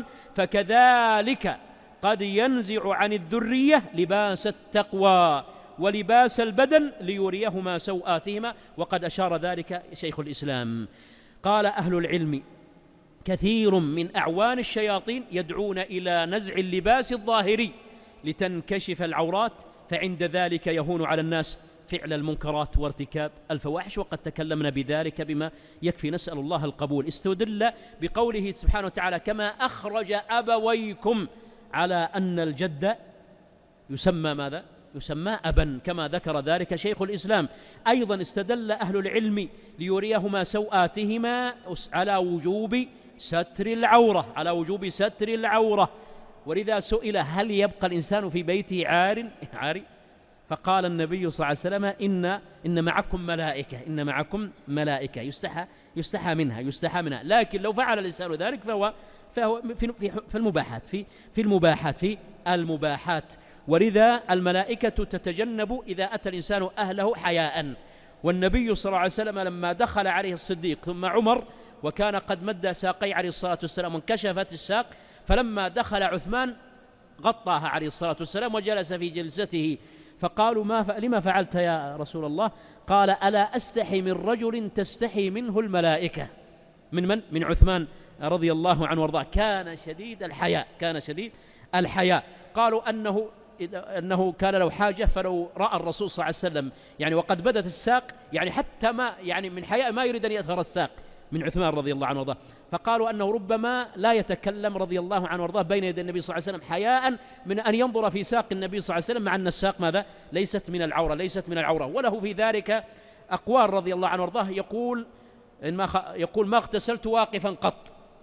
فكذلك قد ينزع عن الذرية لباس التقوى ولباس البدن ليريهما سوآتهما، وقد أشار ذلك شيخ الإسلام. قال أهل العلم كثير من أعوان الشياطين يدعون إلى نزع اللباس الظاهري لتنكشف العورات، فعند ذلك يهون على الناس فعل المنكرات وارتكاب الفواحش، وقد تكلمنا بذلك بما يكفي، نسأل الله القبول. استدل بقوله سبحانه وتعالى كما أخرج أبويكم على أن الجد يسمى ماذا؟ يسمى أبا كما ذكر ذلك شيخ الإسلام. أيضا استدل أهل العلم ليريهما سوآتهما على وجوب ستر العورة على وجوب ستر العورة ولذا سئل هل يبقى الإنسان في بيته عار عاري؟ فقال النبي صلى الله عليه وسلم إن إن معكم ملائكة إن معكم ملائكة يستحى يستحى منها يستحى منها لكن لو فعل الإنسان ذلك فهو فهو في في المباحات في في المباحات في المباحات ولذا الملائكة تتجنب إذا أتى الإنسان أهله حياء. والنبي صلى الله عليه وسلم لما دخل عليه الصديق ثم عمر وكان قد مد ساقي عليه الصلاة والسلام وانكشفت الساق، فلما دخل عثمان غطاها عليه الصلاة والسلام وجلس في جلسته، فقالوا ما ف... لما فعلت يا رسول الله؟ قال ألا أستحي من رجل تستحي منه الملائكة. من من؟ من عثمان رضي الله عنه وارضاه، كان شديد الحياء كان شديد الحياء. قالوا أنه أنه كان له حاجة فلو رأى الرسول صلى الله عليه وسلم يعني وقد بدت الساق يعني حتى ما يعني من حياء ما يريد أن يظهر الساق من عثمان رضي الله عنه وارضاه، فقالوا أنه ربما لا يتكلم رضي الله عنه وارضاه بين يدي النبي صلى الله عليه وسلم حياء من أن ينظر في ساق النبي صلى الله عليه وسلم، مع أن الساق ماذا؟ ليست من العورة ليست من العورة وله في ذلك أقوال رضي الله عنه وارضاه. يقول إن ما خ... يقول ما اغتسلت واقفا قط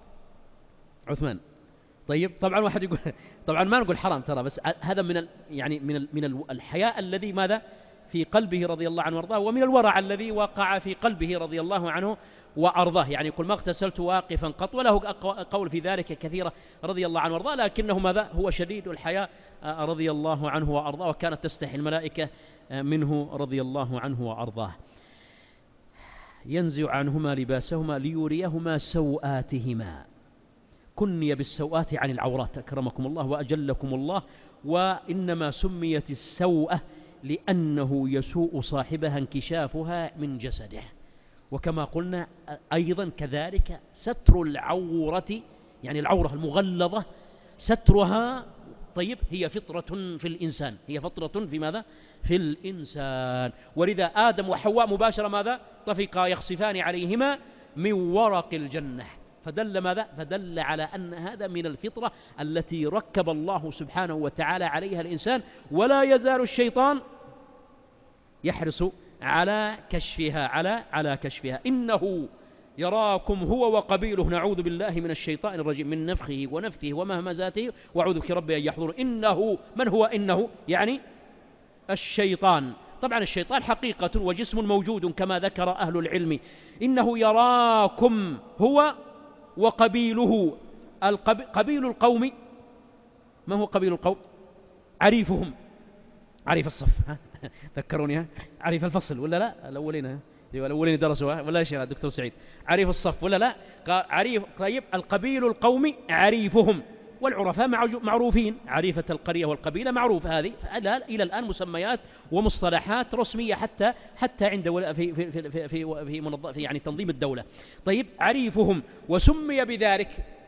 عثمان. طيب طبعا واحد يقول طبعا ما نقول حرام ترى، بس هذا من ال... يعني من ال... من الحياء الذي ماذا في قلبه رضي الله عنه وارضاه، ومن الورع الذي وقع في قلبه رضي الله عنه وأرضاه. يعني يقول ما اغتسلت واقفا قط، وله قول في ذلك كثيرة رضي الله عنه وارضاه، لكنه ماذا هو شديد الحياء رضي الله عنه وأرضاه، وكانت تستحي الملائكة منه رضي الله عنه وأرضاه. ينزع عنهما لباسهما ليريهما سوآتهما، كني بالسوآت عن العورات أكرمكم الله وأجلكم الله، وإنما سميت السوءة لأنه يسوء صاحبها انكشافها من جسده. وكما قلنا أيضا كذلك ستر العورة يعني العورة المغلظة سترها طيب هي فطرة في الإنسان هي فطرة في ماذا؟ في الإنسان. ولذا آدم وحواء مباشرة ماذا؟ طفقا يخصفان عليهما من ورق الجنة، فدل ماذا؟ فدل على أن هذا من الفطرة التي ركب الله سبحانه وتعالى عليها الإنسان، ولا يزال الشيطان يحرص على كشفها على على كشفها. إنه يراكم هو وقبيله، نعوذ بالله من الشيطان الرجيم من نفخه ونفثه ومهمزاته، وأعوذ بك ربي أن يحضر. إنه من هو؟ إنه يعني الشيطان. طبعا الشيطان حقيقة وجسم موجود كما ذكر أهل العلم. إنه يراكم هو وقبيله. قبيل القوم ما هو قبيل القوم؟ عريفهم، عريف الصف ذكروني عريف الفصل ولا لا؟ الأولين الأولين درسوها ولا يا شيخ دكتور سعيد؟ عريف الصف ولا لا؟ عريف. طيب القبيل القوم عريفهم، والعرفاء معروفين، عريفة القرية والقبيلة معروف. هذه إلى الآن مسميات ومصطلحات رسمية حتى حتى عند في في في في, في, في يعني تنظيم الدولة. طيب عريفهم، وسمي بذلك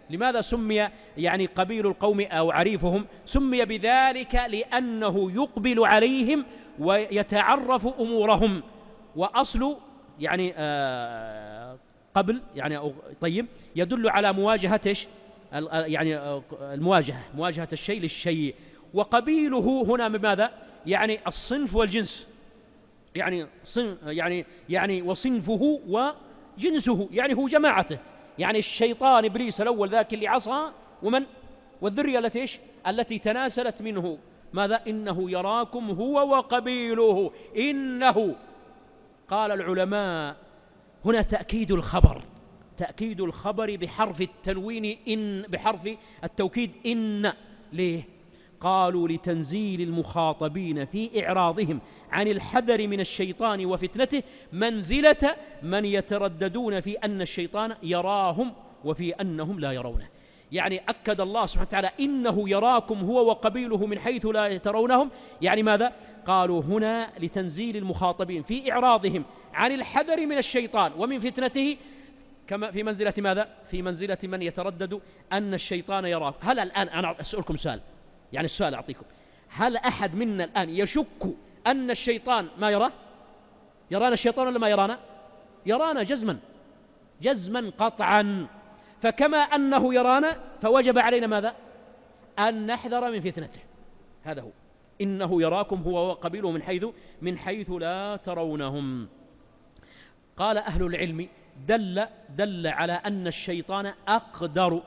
لماذا سمي يعني قبيل القوم أو عريفهم؟ سمي بذلك لأنه يقبل عليهم ويتعرف أمورهم. وأصل يعني آه قبل يعني طيب يدل على مواجهة يعني المواجهة مواجهة الشيء للشيء. وقبيله هنا بماذا؟ يعني الصنف والجنس، يعني صنف يعني يعني وصنفه وجنسه، يعني هو جماعته، يعني الشيطان إبليس الأول ذاك اللي عصى، ومن والذرية التي إيش؟ التي تناسلت منه. ماذا؟ إنه يراكم هو وقبيله. إنه قال العلماء هنا تأكيد الخبر، تأكيد الخبر بحرف التنوين إن، بحرف التوكيد إن. ليه؟ قالوا لتنزيل المخاطبين في إعراضهم عن الحذر من الشيطان وفتنته منزلة من يترددون في أن الشيطان يراهم وفي أنهم لا يرونه. يعني أكد الله سبحانه وتعالى إنه يراكم هو وقبيله من حيث لا ترونهم. يعني ماذا؟ قالوا هنا لتنزيل المخاطبين في إعراضهم عن الحذر من الشيطان ومن فتنته، كما في منزلة ماذا؟ في منزلة من يتردد أن الشيطان يراكم. هل الآن أنا أسألكم سؤال، يعني السؤال أعطيكم، هل أحد منا الآن يشك أن الشيطان ما يراه؟ يرانا الشيطان ولا ما يرانا؟ يرانا جزما، جزما قطعا. فكما أنه يرانا فوجب علينا ماذا؟ أن نحذر من فتنته. هذا هو إنه يراكم هو وقبيله من حيث من حيث لا ترونهم. قال أهل العلم دل دل على أن الشيطان أقدر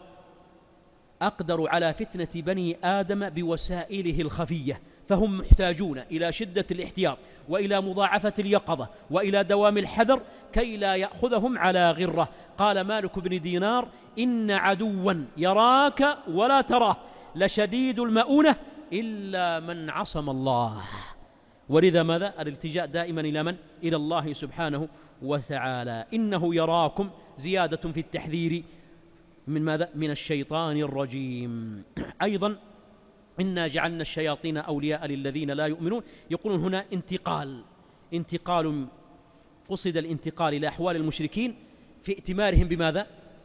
أقدر على فتنة بني آدم بوسائله الخفية، فهم محتاجون إلى شدة الاحتياط وإلى مضاعفة اليقظة وإلى دوام الحذر كي لا يأخذهم على غرة. قال مالك بن دينار إن عدوا يراك ولا تراه لشديد المؤونة إلا من عصم الله. ولذا ماذا؟ الالتجاء دائما إلى من؟ إلى الله سبحانه وتعالى. إنه يراكم زيادة في التحذير من ماذا؟ من الشيطان الرجيم. أيضا إنا جعلنا الشياطين أولياء للذين لا يؤمنون. يقولون هنا انتقال، انتقال قصد الانتقال إلى أحوال المشركين في ائتمارهم بماذا؟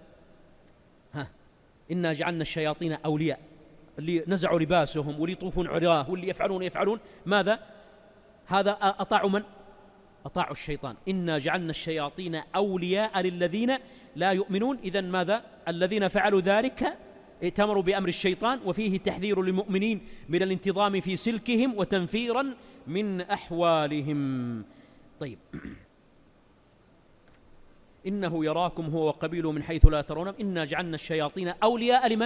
ها إنا جعلنا الشياطين أولياء، اللي نزعوا لباسهم واللي يطوفون عراه واللي يفعلون يفعلون ماذا؟ هذا أطاعوا من؟ أطاعوا الشيطان. إنا جعلنا الشياطين أولياء للذين لا يؤمنون. إذن ماذا؟ الذين فعلوا ذلك ائتمروا بأمر الشيطان، وفيه تحذير للمؤمنين من الانتظام في سلكهم وتنفيرا من أحوالهم. طيب إنه يراكم هو وقبيله من حيث لا ترونهم. إنا جعلنا الشياطين أولياء لمن؟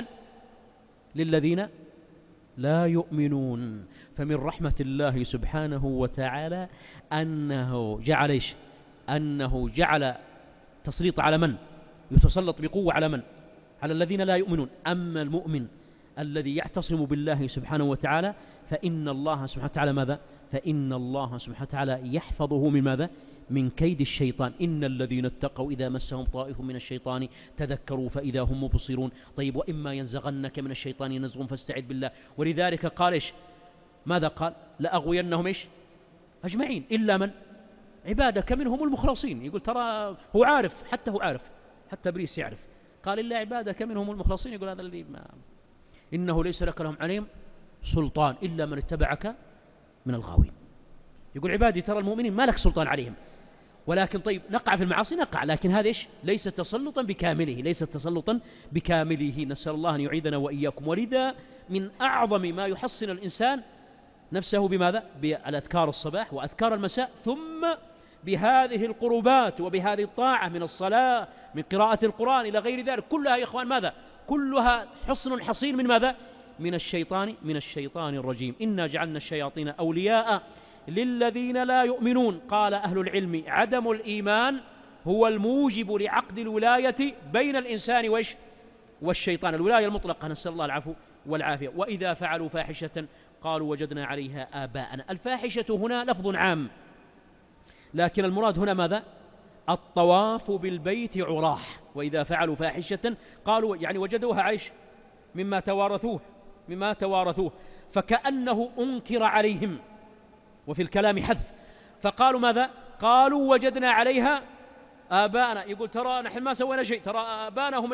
للذين لا يؤمنون. فمن رحمة الله سبحانه وتعالى أنه جعل إيش؟ أنه جعل تسليط على من؟ يتسلط بقوة على من؟ على الذين لا يؤمنون. أما المؤمن الذي يعتصم بالله سبحانه وتعالى فإن الله سبحانه وتعالى ماذا؟ فإن الله سبحانه وتعالى يحفظه من ماذا؟ من كيد الشيطان. إن الذين اتقوا إذا مسهم طائف من الشيطان تذكروا فإذا هم مبصرون. طيب وإما ينزغنك من الشيطان نزغ فاستعذ بالله. ولذلك قال إيش؟ ماذا قال؟ لأغوينهم إيش؟ أجمعين إلا من؟ عبادك منهم المخلصين. يقول ترى هو عارف، حتى هو عارف، حتى إبليس يعرف. قال إلا عبادك منهم المخلصين. يقول هذا الذي ما إنه ليس لك لهم عليهم سلطان إلا من اتبعك من الغاوين. يقول عبادي ترى المؤمنين ما لك سلطان عليهم. ولكن طيب نقع في المعاصي نقع، لكن هذا إيش؟ ليس تسلطا بكامله، ليس تسلطا بكامله. نسأل الله أن يعيذنا وإياكم. ولذا من أعظم ما يحصن الإنسان نفسه بماذا؟ بالأذكار الصباح وأذكار المساء، ثم بهذه القربات وبهذه الطاعة من الصلاة، من قراءة القرآن إلى غير ذلك. كلها يا إخوان ماذا؟ كلها حصن حصين من ماذا؟ من الشيطان، من الشيطان الرجيم. إنا جعلنا الشياطين أولياء للذين لا يؤمنون. قال أهل العلم عدم الإيمان هو الموجب لعقد الولاية بين الإنسان وإيش؟ والشيطان، الولاية المطلقة، نسأل الله العفو والعافية. وإذا فعلوا فاحشة قالوا وجدنا عليها آباءنا. الفاحشة هنا لفظ عام، لكن المراد هنا ماذا؟ الطواف بالبيت عراه. وإذا فعلوا فاحشة قالوا يعني وجدوها عيش مما توارثوه مما توارثوه فكأنه أنكر عليهم، وفي الكلام حذف، فقالوا ماذا؟ قالوا وجدنا عليها آباءنا. يقول ترى نحن ما سوينا شيء، ترى آباءنا هم ليش؟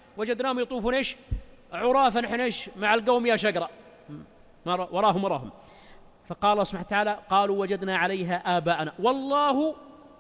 وجدناهم يطوفون إيش عرافا نحن إيش مع القوم يا شقرأ وراهم وراهم. فقال الله سبحانه وتعالى قالوا وجدنا عليها آباءنا والله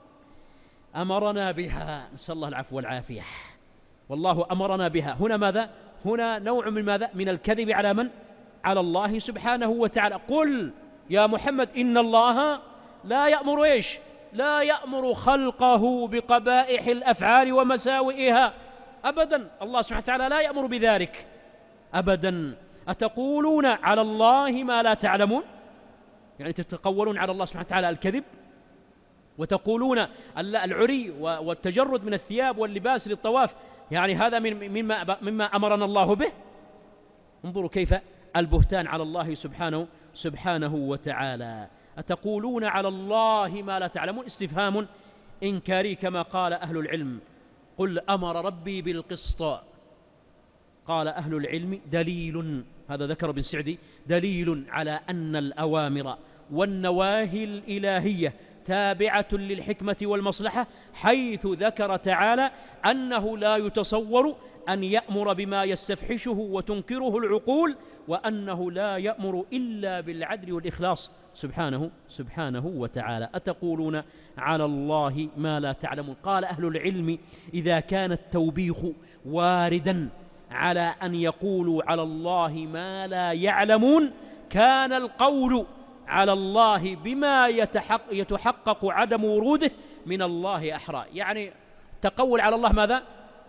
أمرنا بها، نسأل الله العفو والعافية. والله أمرنا بها هنا ماذا؟ هنا نوع من ماذا؟ من الكذب على من؟ على الله سبحانه وتعالى. قل يا محمد إن الله لا يأمر إيش؟ لا يأمر خلقه بقبائح الأفعال ومساوئها أبدا. الله سبحانه وتعالى لا يأمر بذلك أبدا. أتقولون على الله ما لا تعلمون، يعني تتقولون على الله سبحانه وتعالى الكذب وتقولون العري والتجرد من الثياب واللباس للطواف يعني هذا مما, مما أمرنا الله به. انظروا كيف البهتان على الله سبحانه سبحانه وتعالى. أتقولون على الله ما لا تعلمون، استفهام إنكاري كما قال أهل العلم. قل أمر ربي بالقسط. قال أهل العلم دليل، هذا ذكر ابن سعدي، دليل على أن الأوامر والنواهي الإلهية تابعة للحكمة والمصلحة، حيث ذكر تعالى أنه لا يتصور أن يأمر بما يستفحشه وتنكره العقول، وأنه لا يأمر إلا بالعدل والإخلاص سبحانه سبحانه وتعالى. أتقولون على الله ما لا تعلمون. قال أهل العلم إذا كان التوبيخ واردا على أن يقولوا على الله ما لا يعلمون، كان القول على الله بما يتحقق, يتحقق عدم وروده من الله أحرى. يعني تقول على الله ماذا؟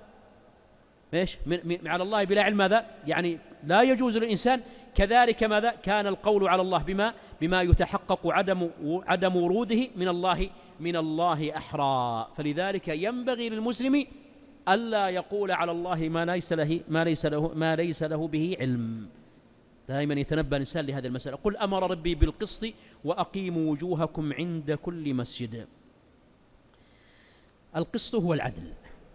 إيش؟ من على الله بلا علم ماذا؟ يعني لا يجوز للإنسان. كذلك ماذا؟ كان القول على الله بما بما يتحقق عدم عدم وروده من الله من الله أحرى. فلذلك ينبغي للمسلم ألا يقول على الله ما ليس له ما ليس له ما ليس له به علم. دائما يتنبه الإنسان لهذه المسألة. قل أمر ربي بالقسط وأقيموا وجوهكم عند كل مسجد. القسط هو العدل.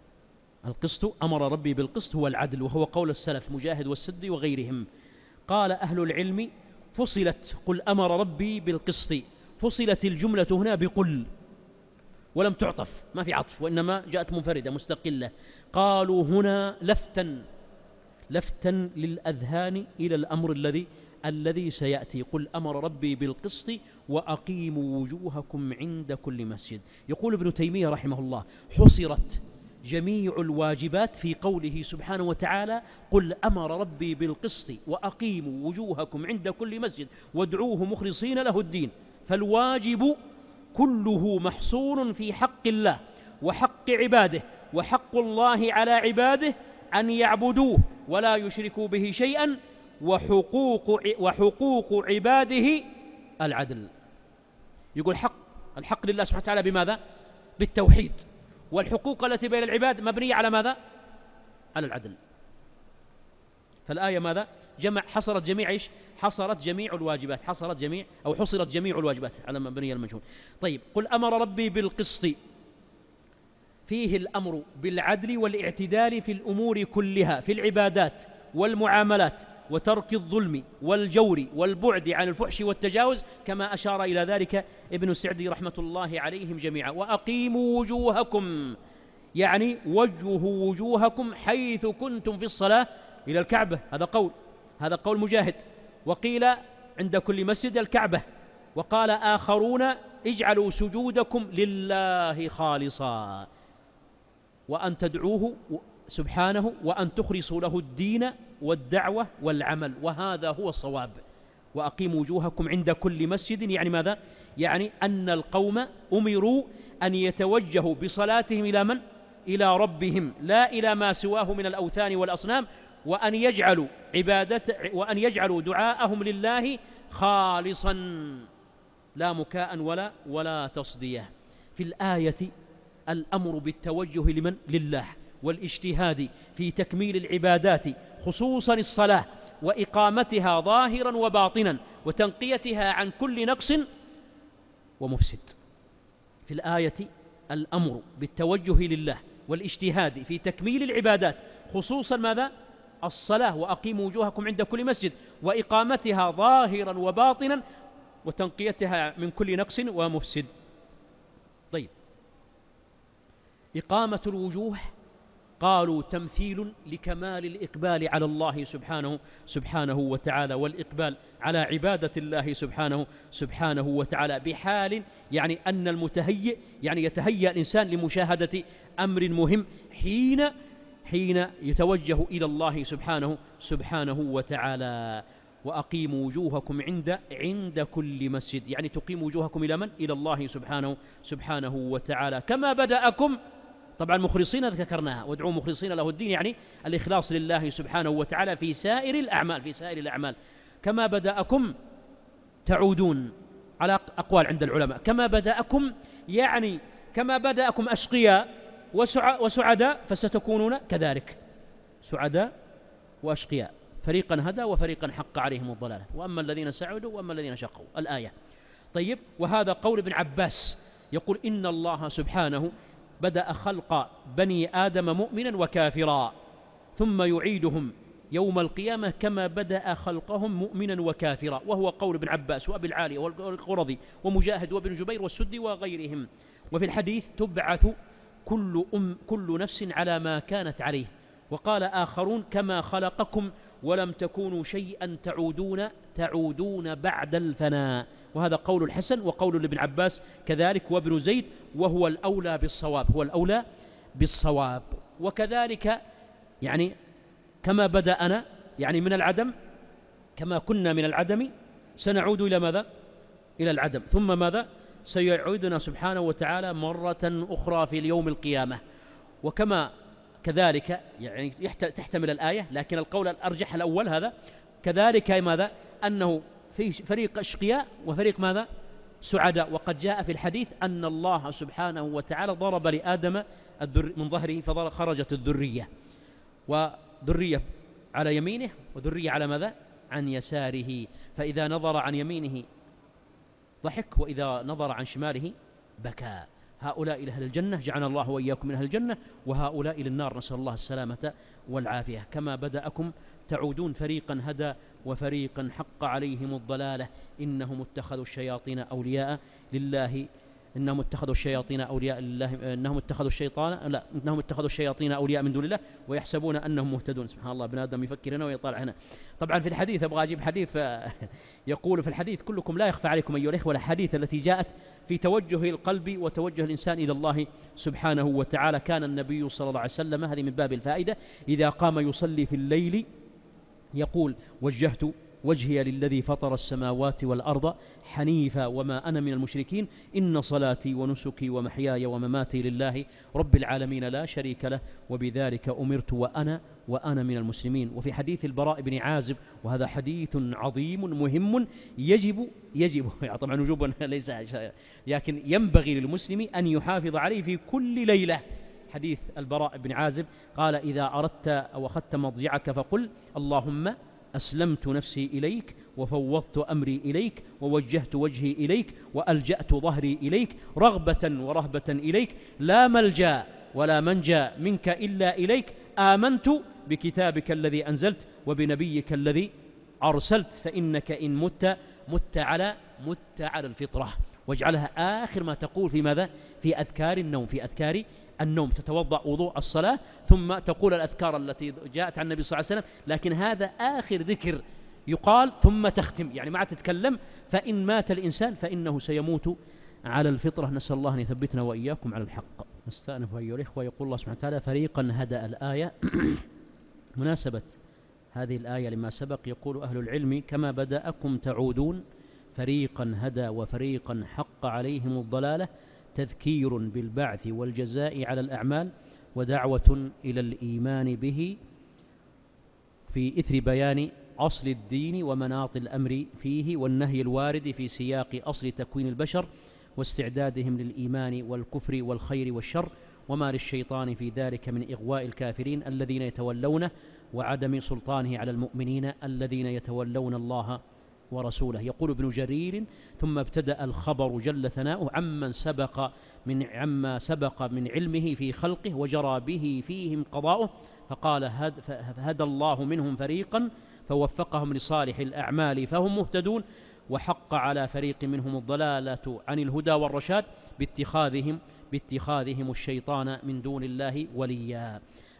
القسط أمر ربي بالقسط هو العدل، وهو قول السلف مجاهد والسدي وغيرهم. قال أهل العلم فصلت قل أمر ربي بالقسط، فصلت الجملة هنا بقل ولم تعطف، ما في عطف، وإنما جاءت منفردة مستقلة. قالوا هنا لفتا لفتا للأذهان إلى الأمر الذي الذي سيأتي. قل أمر ربي بالقسط وأقيموا وجوهكم عند كل مسجد. يقول ابن تيمية رحمه الله حصرت جميع الواجبات في قوله سبحانه وتعالى قل أمر ربي بالقسط وأقيموا وجوهكم عند كل مسجد وادعوه مخلصين له الدين. فالواجب كله محصور في حق الله وحق عباده، وحق الله على عباده أن يعبدوه ولا يشركوا به شيئا، وحقوق وحقوق عباده العدل. يقول حق الحق لله سبحانه وتعالى بماذا؟ بالتوحيد. والحقوق التي بين العباد مبنية على ماذا؟ على العدل. فالآية ماذا؟ جمع حصرت جميع إيش؟ حصرت جميع الواجبات، حصرت جميع أو حصرت جميع الواجبات على مبنية المجهول. طيب قل أمر ربي بالقسط، فيه الأمر بالعدل والاعتدال في الأمور كلها، في العبادات والمعاملات، وترك الظلم والجور والبعد عن الفحش والتجاوز، كما أشار إلى ذلك ابن سعدي رحمة الله عليهم جميعا. وأقيموا وجوهكم، يعني وجهوا وجوهكم حيث كنتم في الصلاة إلى الكعبة، هذا قول هذا قول مجاهد. وقيل عند كل مسجد الكعبة. وقال آخرون اجعلوا سجودكم لله خالصا، وأن تدعوه سبحانه وأن تخلصوا له الدين والدعوة والعمل، وهذا هو الصواب. وأقيموا وجوهكم عند كل مسجد، يعني ماذا؟ يعني أن القوم أمروا أن يتوجهوا بصلاتهم إلى من؟ إلى ربهم، لا إلى ما سواه من الأوثان والأصنام، وأن يجعلوا عبادة وأن يجعلوا دعاءهم لله خالصا لا مكاء ولا ولا تصدية. في الآية الأمر بالتوجه لمن؟ لله، والاجتهاد في تكميل العبادات خصوصا الصلاة، وإقامتها ظاهرا وباطنا، وتنقيتها عن كل نقص ومفسد. في الآية الأمر بالتوجه لله والاجتهاد في تكميل العبادات خصوصا ماذا؟ الصلاة، وأقيموا وجوهكم عند كل مسجد، وإقامتها ظاهرا وباطنا، وتنقيتها من كل نقص ومفسد. طيب، إقامة الوجوه قالوا تمثيل لكمال الإقبال على الله سبحانه سبحانه وتعالى، والإقبال على عبادة الله سبحانه سبحانه وتعالى، بحال يعني أن المتهيئ يعني يتهيأ الإنسان لمشاهدة أمر مهم حين حين يتوجه إلى الله سبحانه سبحانه وتعالى. وأقيموا وجوهكم عند عند كل مسجد، يعني تقيم وجوهكم إلى من؟ إلى الله سبحانه سبحانه وتعالى، كما بدأكم. طبعا مخلصين ذكرناها، وادعوا مخلصين له الدين، يعني الإخلاص لله سبحانه وتعالى في سائر الأعمال في سائر الأعمال كما بدأكم تعودون، على أقوال عند العلماء. كما بدأكم يعني كما بدأكم أشقياء وسعداء فستكونون كذلك، سعداء وأشقياء، فريقا هدى وفريقا حق عليهم الضلالة، وأما الذين سعدوا وأما الذين شقوا، الآية. طيب، وهذا قول ابن عباس يقول إن الله سبحانه بدأ خلق بني آدم مؤمنا وكافرا ثم يعيدهم يوم القيامة كما بدأ خلقهم مؤمنا وكافرا، وهو قول ابن عباس وأبي العالي والقرظي ومجاهد وابن جبير والسدي وغيرهم. وفي الحديث تبعث كل, أم كل نفس على ما كانت عليه. وقال آخرون كما خلقكم ولم تكونوا شيئا تعودون تعودون بعد الفناء. وهذا قول الحسن وقول لابن عباس كذلك وابن زيد، وهو الأولى بالصواب، هو الأولى بالصواب. وكذلك يعني كما بدأنا يعني من العدم، كما كنا من العدم سنعود إلى ماذا؟ إلى العدم، ثم ماذا؟ سيعودنا سبحانه وتعالى مرة أخرى في اليوم القيامة. وكما كذلك يعني تحتمل الآية، لكن القول الأرجح الأول هذا. كذلك ماذا؟ أنه في فريق أشقياء وفريق ماذا؟ سعداء. وقد جاء في الحديث أن الله سبحانه وتعالى ضرب لآدم من ظهره فخرجت الذرية، وذرية على يمينه وذرية على ماذا؟ عن يساره، فإذا نظر عن يمينه ضحك وإذا نظر عن شماله بكى. هؤلاء إلى أهل الجنة، جعلنا الله وإياكم من أهل الجنة، وهؤلاء إلى النار، نسأل الله السلامة والعافية. كما بدأكم تعودون فريقا هدى وفريقا حق عليهم الضلالة إنهم اتخذوا الشياطين أولياء لله إنهم اتخذوا الشياطين أولياء لله إنهم اتخذوا الشيطان لا إنهم اتخذوا الشياطين أولياء من دون الله ويحسبون أنهم مهتدون. سبحان الله، ابن آدم يفكر هنا ويطالع هنا. طبعا في الحديث أبغى أجيب حديث يقول في الحديث كلكم لا يخفى عليكم أيها الإخوة الحديث التي جاءت في توجه القلب وتوجه الإنسان إلى الله سبحانه وتعالى. كان النبي صلى الله عليه وسلم، هذه من باب الفائدة، إذا قام يصلي في الليل يقول وجهت وجهي للذي فطر السماوات والأرض حنيفا وما أنا من المشركين إن صلاتي ونسكي ومحياي ومماتي لله رب العالمين لا شريك له وبذلك أمرت وأنا وأنا من المسلمين. وفي حديث البراء بن عازب، وهذا حديث عظيم مهم يجب يجب طبعا وجوبا ليس لكن ينبغي للمسلم أن يحافظ عليه في كل ليلة. حديث البراء بن عازب قال إذا أردت أو أخذت مضجعك فقل اللهم أسلمت نفسي إليك وفوضت أمري إليك ووجهت وجهي إليك وألجأت ظهري إليك رغبة ورهبة إليك لا ملجأ ولا منجا منك إلا إليك آمنت بكتابك الذي أنزلت وبنبيك الذي أرسلت فإنك إن مت مت على مت على الفطرة. واجعلها آخر ما تقول في ماذا؟ في أذكار النوم في أذكار النوم تتوضأ وضوء الصلاة ثم تقول الأذكار التي جاءت عن النبي صلى الله عليه وسلم، لكن هذا آخر ذكر يقال ثم تختم، يعني ما تتكلم. فإن مات الإنسان فإنه سيموت على الفطرة. نسأل الله أن يثبتنا وإياكم على الحق. نستأنف أيها الإخوة. يقول الله سبحانه وتعالى فريقا هدأ الآية مناسبة هذه الآية لما سبق. يقول أهل العلم كما بدأكم تعودون فريقا هدى وفريقا حق عليهم الضلالة تذكير بالبعث والجزاء على الأعمال ودعوة إلى الإيمان به في إثر بيان أصل الدين ومناط الأمر فيه والنهي الوارد في سياق أصل تكوين البشر واستعدادهم للإيمان والكفر والخير والشر وما للشيطان في ذلك من إغواء الكافرين الذين يتولونه وعدم سلطانه على المؤمنين الذين يتولون الله ورسوله. يقول ابن جرير ثم ابتدأ الخبر جل ثناؤه عمن سبق من عما سبق من علمه في خلقه وجرى به فيهم قضاؤه فقال هد فهدى الله منهم فريقا فوفقهم لصالح الأعمال فهم مهتدون وحق على فريق منهم الضلالة عن الهدى والرشاد باتخاذهم باتخاذهم الشيطان من دون الله وليا.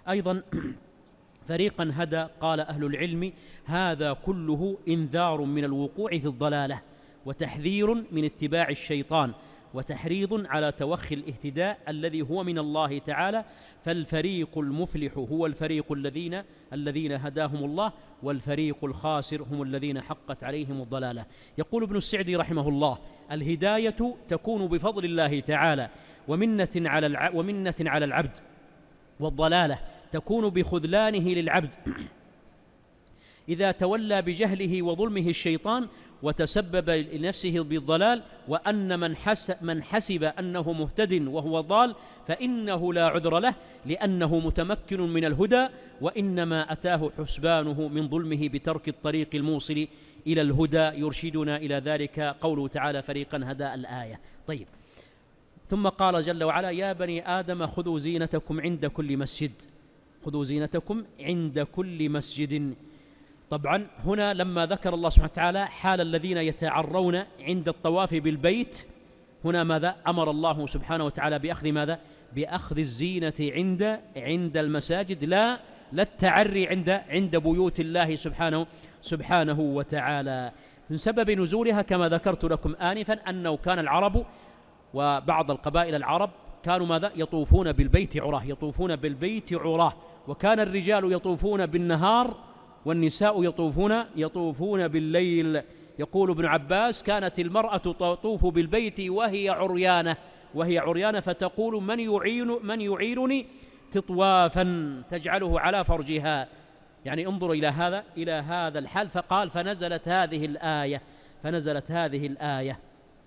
أيضا فريقا هدى، قال أهل العلم هذا كله إنذار من الوقوع في الضلالة، وتحذير من اتباع الشيطان، وتحريض على توخي الاهتداء الذي هو من الله تعالى. فالفريق المفلح هو الفريق الذين الذين هداهم الله، والفريق الخاسر هم الذين حقت عليهم الضلالة. يقول ابن السعدي رحمه الله: الهداية تكون بفضل الله تعالى ومنة على الع... ومنة على العبد، والضلالة تكون بخذلانه للعبد إذا تولى بجهله وظلمه الشيطان وتسبب لنفسه بالضلال. وأن من, حس من حسب أنه مهتد وهو ضال فإنه لا عذر له، لأنه متمكن من الهدى، وإنما أتاه حسبانه من ظلمه بترك الطريق الموصل إلى الهدى. يرشدنا إلى ذلك قوله تعالى: فريقا هدى الآية. طيب، ثم قال جل وعلا: يا بني آدم خذوا زينتكم عند كل مسجد. خذوا زينتكم عند كل مسجد. طبعا هنا لما ذكر الله سبحانه وتعالى حال الذين يتعرون عند الطواف بالبيت، هنا ماذا أمر الله سبحانه وتعالى؟ بأخذ ماذا؟ بأخذ الزينة عند عند المساجد، لا لا التعري عند عند بيوت الله سبحانه سبحانه وتعالى. من سبب نزولها كما ذكرت لكم آنفا أنه كان العرب وبعض القبائل العرب كانوا ماذا؟ يطوفون بالبيت عراه، يطوفون بالبيت عراه، وكان الرجال يطوفون بالنهار والنساء يطوفون يطوفون بالليل. يقول ابن عباس: كانت المرأة تطوف بالبيت وهي عريانة وهي عريانة فتقول: من يعين من يعيرني تطوافا تجعله على فرجها. يعني انظروا إلى هذا إلى هذا الحال. فقال: فنزلت هذه الآية فنزلت هذه الآية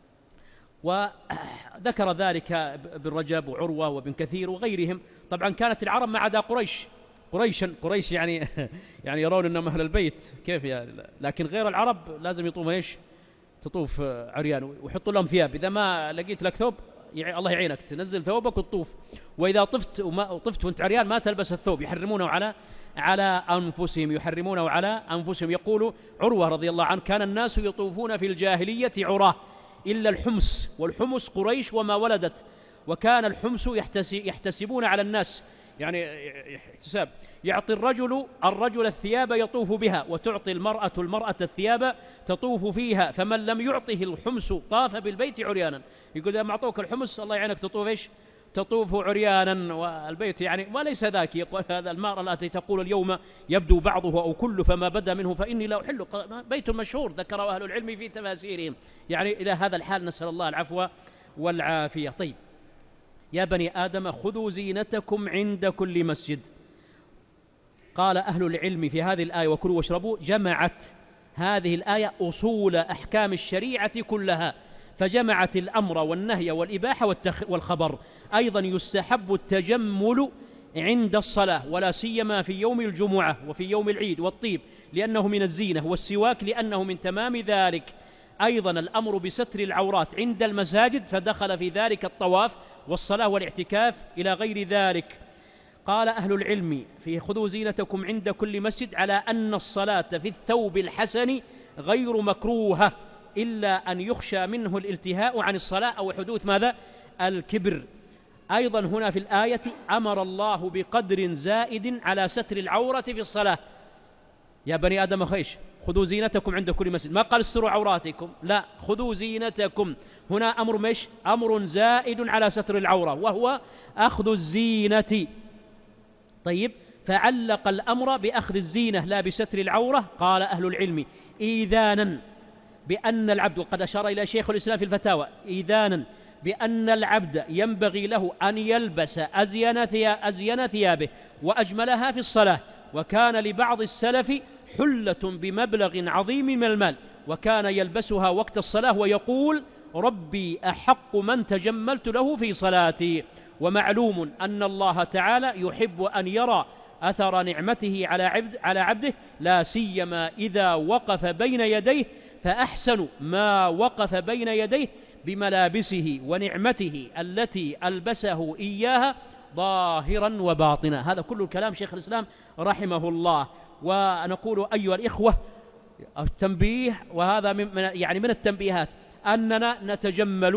وذكر ذلك ابن رجب وعروة وابن كثير وغيرهم. طبعا كانت العرب ما عدا قريش قريشا قريش يعني يعني يرون أنهم أهل البيت كيف يعني، لكن غير العرب لازم يطوفون إيش؟ تطوف عريان ويحطوا لهم ثياب. إذا ما لقيت لك ثوب الله يعينك تنزل ثوبك وتطوف، وإذا طفت وما طفت وانت عريان ما تلبس الثوب. يحرمونه على على أنفسهم يحرمونه على أنفسهم. يقول عروة رضي الله عنه: كان الناس يطوفون في الجاهلية عراه إلا الحمص، والحمص قريش وما ولدت، وكان الحمص يحتسبون على الناس، يعني احتساب، يعطي الرجل الرجل الثياب يطوف بها، وتعطي المرأة المرأة الثياب تطوف فيها، فمن لم يعطه الحمص طاف بالبيت عريانا. يقول إذا ما أعطوك الحمص الله يعينك تطوف إيش؟ تطوف عريانا والبيت يعني وليس ذاك. يقول هذا المرأة التي تقول اليوم يبدو بعضه أو كله فما بدا منه فإني لا أحل، بيت مشهور ذكره أهل العلم في تفاسيرهم. يعني إلى هذا الحال نسأل الله العفو والعافية. طيب، يا بني آدم خذوا زينتكم عند كل مسجد. قال أهل العلم في هذه الآية: وكلوا واشربوا، جمعت هذه الآية أصول أحكام الشريعة كلها، فجمعت الأمر والنهي والإباحة والخبر. أيضا يستحب التجمل عند الصلاة، ولا سيما في يوم الجمعة وفي يوم العيد، والطيب لأنه من الزينة، والسواك لأنه من تمام ذلك. أيضا الأمر بستر العورات عند المساجد، فدخل في ذلك الطواف والصلاة والاعتكاف إلى غير ذلك. قال أهل العلم في خذوا زينتكم عند كل مسجد على أن الصلاة في الثوب الحسن غير مكروهة، إلا أن يخشى منه الالتهاء عن الصلاة أو حدوث ماذا؟ الكبر. أيضا هنا في الآية أمر الله بقدر زائد على ستر العورة في الصلاة. يا بني آدم خيش خذوا زينتكم عند كل مسجد، ما قال استروا عوراتكم، لا، خذوا زينتكم. هنا أمر مش أمر زائد على ستر العورة وهو أخذ الزينة. طيب، فعلق الأمر بأخذ الزينة لا بستر العورة. قال أهل العلم إيذانا بأن العبد، وقد أشار إلى شيخ الإسلام في الفتاوى، إيذانا بأن العبد ينبغي له أن يلبس أزين ثيابه وأجملها في الصلاة. وكان لبعض السلف حلة بمبلغ عظيم من المال، وكان يلبسها وقت الصلاة ويقول: ربي أحق من تجملت له في صلاتي. ومعلوم أن الله تعالى يحب أن يرى أثر نعمته على عبد على عبده، لا سيما إذا وقف بين يديه، فأحسن ما وقف بين يديه بملابسه ونعمته التي ألبسه إياها ظاهرا وباطنا. هذا كل الكلام شيخ الإسلام رحمه الله. ونقول أيها الإخوة التنبيه، وهذا من يعني من التنبيهات، أننا نتجمل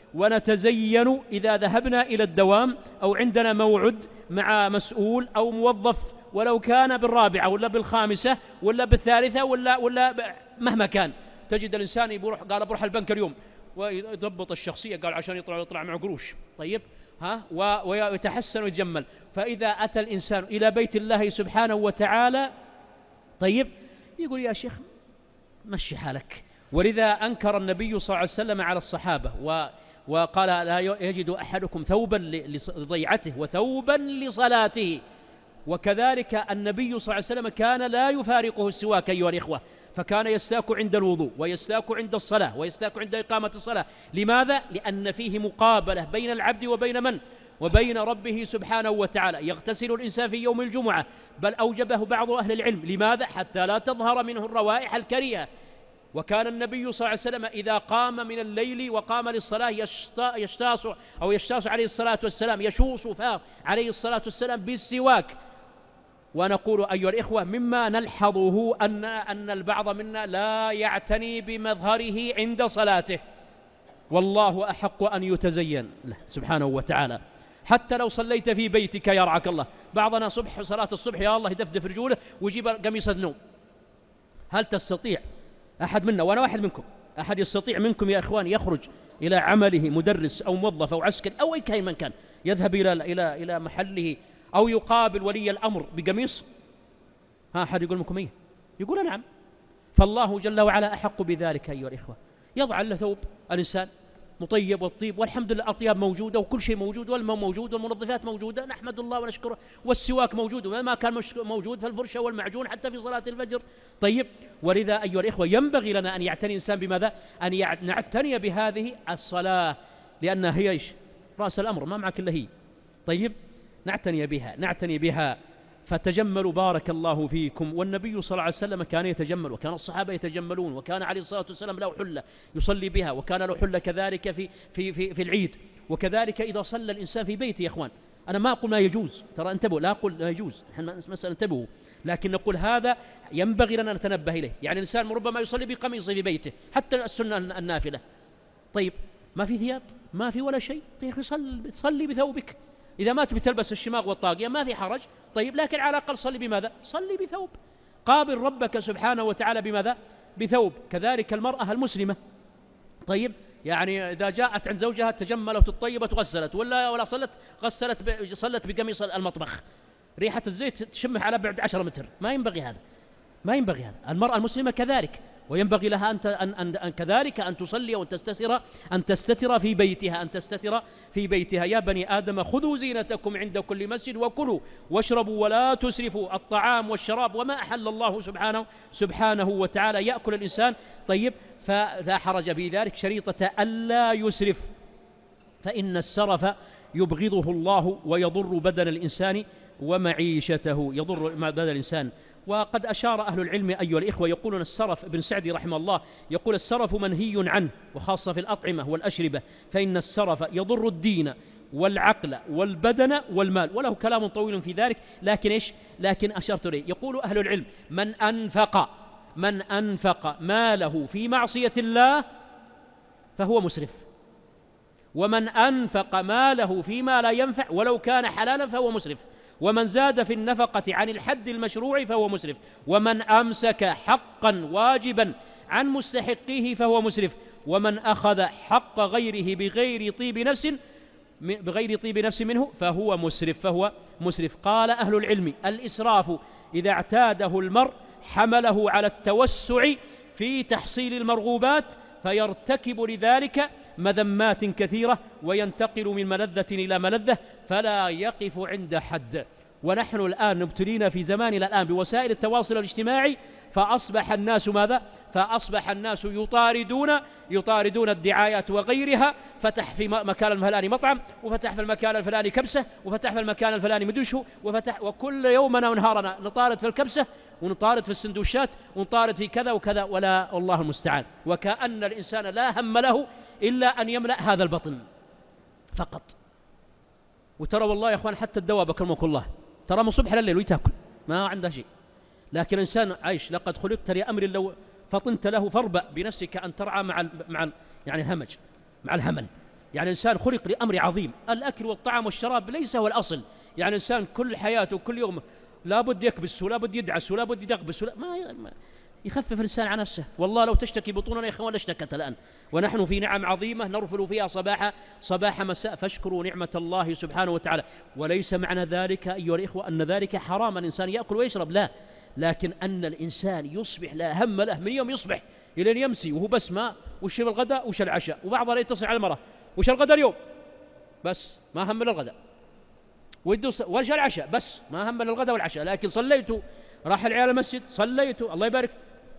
ونتزين إذا ذهبنا إلى الدوام أو عندنا موعد مع مسؤول أو موظف، ولو كان بالرابعة ولا بالخامسة ولا بالثالثة ولا, ولا مهما كان. تجد الإنسان يروح قال بروح البنك اليوم ويضبط الشخصية، قال عشان يطلع يطلع معه قروش، طيب ها ويتحسن ويتجمل. فإذا أتى الإنسان إلى بيت الله سبحانه وتعالى طيب يقول يا شيخ مشي حالك. ولذا أنكر النبي صلى الله عليه وسلم على الصحابة وقال لا يجد أحدكم ثوبا لضيعته وثوبا لصلاته. وكذلك النبي صلى الله عليه وسلم كان لا يفارقه السواك أيها الإخوة، فكان يستاك عند الوضوء ويستاك عند الصلاة ويستاك عند إقامة الصلاة. لماذا؟ لأن فيه مقابلة بين العبد وبين من؟ وبين ربه سبحانه وتعالى. يغتسل الإنسان في يوم الجمعة، بل أوجبه بعض أهل العلم. لماذا؟ حتى لا تظهر منه الروائح الكريهة. وكان النبي صلى الله عليه وسلم إذا قام من الليل وقام للصلاة يشتاص أو يشتاص عليه الصلاة والسلام، يشوص فاه عليه الصلاة والسلام بالسواك. ونقول أيها الإخوة مما نلحظه أن أن البعض منا لا يعتني بمظهره عند صلاته، والله أحق أن يتزين له سبحانه وتعالى. حتى لو صليت في بيتك يرعاك الله، بعضنا صبح صلاة الصبح يا الله يدفدف رجوله ويجيب قميص النوم. هل تستطيع أحد منا، وأنا واحد منكم، أحد يستطيع منكم يا إخوان يخرج إلى عمله مدرس أو موظف أو عسكري أو أي كائن من كان، يذهب إلى إلى إلى محله أو يقابل ولي الأمر بقميص؟ ها أحد يقول منكم إيه؟ يقول نعم. فالله جل وعلا أحق بذلك أيها الإخوة. يضع له ثوب الإنسان مطيب والطيب، والحمد لله الأطياب موجودة وكل شيء موجود والماء موجود والمنظفات موجودة، نحمد الله ونشكره، والسواك موجود وما كان موجود فالفرشة والمعجون حتى في صلاة الفجر. طيب ولذا أيها الإخوة ينبغي لنا أن يعتني الإنسان بماذا؟ أن نعتني بهذه الصلاة، لأنها هي إيش؟ رأس الأمر، ما معك إلا هي. طيب نعتني بها نعتني بها فتجملوا بارك الله فيكم. والنبي صلى الله عليه وسلم كان يتجمل، وكان الصحابة يتجملون، وكان عليه الصلاة والسلام له حلة يصلي بها، وكان له حلة كذلك في, في, في, في العيد، وكذلك إذا صلى الإنسان في بيته. يا إخوان أنا ما أقول ما يجوز، ترى انتبهوا، لا أقول لا يجوز، مسألة انتبهوا، لكن نقول هذا ينبغي لنا نتنبه إليه. يعني الإنسان ربما يصلي بقميصه في بيته حتى السنة النافلة، طيب ما في ثياب ما في ولا شيء، طيب صلي, صلي بثوبك. إذا ما تبي تلبس الشماغ والطاقية ما في حرج، طيب لكن على الأقل صلي بماذا؟ صلي بثوب. قابل ربك سبحانه وتعالى بماذا؟ بثوب. كذلك المرأة المسلمة، طيب يعني إذا جاءت عند زوجها تجملت وتطيبت وغسلت، ولا ولا صلت غسلت ب... صلت بقميص المطبخ، ريحة الزيت تشمه على بعد عشرة متر، ما ينبغي هذا، ما ينبغي هذا. المرأة المسلمة كذلك، وينبغي لها أن, أن, أن, أن كذلك أن تصلي وأن تستتر أن تستتر في بيتها أن تستتر في بيتها. يا بني آدم خذوا زينتكم عند كل مسجد وكلوا واشربوا ولا تسرفوا. الطعام والشراب وما أحل الله سبحانه سبحانه وتعالى يأكل الإنسان، طيب فلا حرج في ذلك، شريطة ألا يسرف، فإن السرف يبغضه الله ويضر بدن الإنسان ومعيشته، يضر بدن الإنسان. وقد أشار أهل العلم أيها الإخوة، يقولون السرف، ابن سعدي رحمه الله يقول السرف منهي عنه، وخاصة في الأطعمة والأشربة، فإن السرف يضر الدين والعقل والبدن والمال. وله كلام طويل في ذلك، لكن إيش؟ لكن أشرت إليه. يقول أهل العلم من أنفق من أنفق ماله في معصية الله فهو مسرف، ومن أنفق ماله فيما لا ينفع ولو كان حلالا فهو مسرف، ومن زاد في النفقة عن الحد المشروع فهو مسرف، ومن أمسك حقا واجبا عن مستحقيه فهو مسرف، ومن أخذ حق غيره بغير طيب نفس بغير طيب نفس منه فهو مسرف فهو مسرف. قال أهل العلم الإسراف إذا اعتاده المرء حمله على التوسع في تحصيل المرغوبات، فيرتكب لذلك مذمات كثيرة وينتقل من ملذة إلى ملذة فلا يقف عند حد. ونحن الآن مبتلين في زماننا الآن بوسائل التواصل الاجتماعي، فأصبح الناس ماذا؟ فأصبح الناس يطاردون يطاردون الدعايات وغيرها. فتح في مكان الفلاني مطعم، وفتح في المكان الفلاني كبسة، وفتح في المكان الفلاني مدوشه، وفتح، وكل يومنا ونهارنا نطارد في الكبسة ونطارد في السندوشات ونطارد في كذا وكذا، ولا والله المستعان. وكأن الإنسان لا هم له إلا أن يملأ هذا البطن فقط. وترى والله يا أخوان حتى الدواب أكرمك الله ترى من صبح لليل ويتاكل ما عنده شيء، لكن الإنسان عايش. لقد خلقت لأمر لو فطنت له فاربأ بنفسك أن ترعى مع مع يعني الهمج مع الهمل. يعني الإنسان خلق لأمر عظيم، الأكل والطعام والشراب ليس هو الأصل. يعني الإنسان كل حياته كل يوم لابد يكبس ولابد يدعس ولابد يقبس ولا ما, ما يخفف الإنسان عن نفسه. والله لو تشتكي بطوننا يا إخوان اشتكت الآن، ونحن في نعم عظيمة نرفل فيها صباح صباح مساء، فاشكروا نعمة الله سبحانه وتعالى. وليس معنى ذلك أيها الإخوة أن ذلك حرام الإنسان يأكل ويشرب، لا، لكن أن الإنسان يصبح لا هم له من يوم يصبح إلى أن يمسي وهو بس ما وش الغداء وش العشاء، وبعضها يتصل على المرأة وش الغداء اليوم بس ما هم الغداء، وش العشاء بس ما هم الغداء والعشاء، لكن صليتوا راح العيال المسجد صليتوا الله يبارك،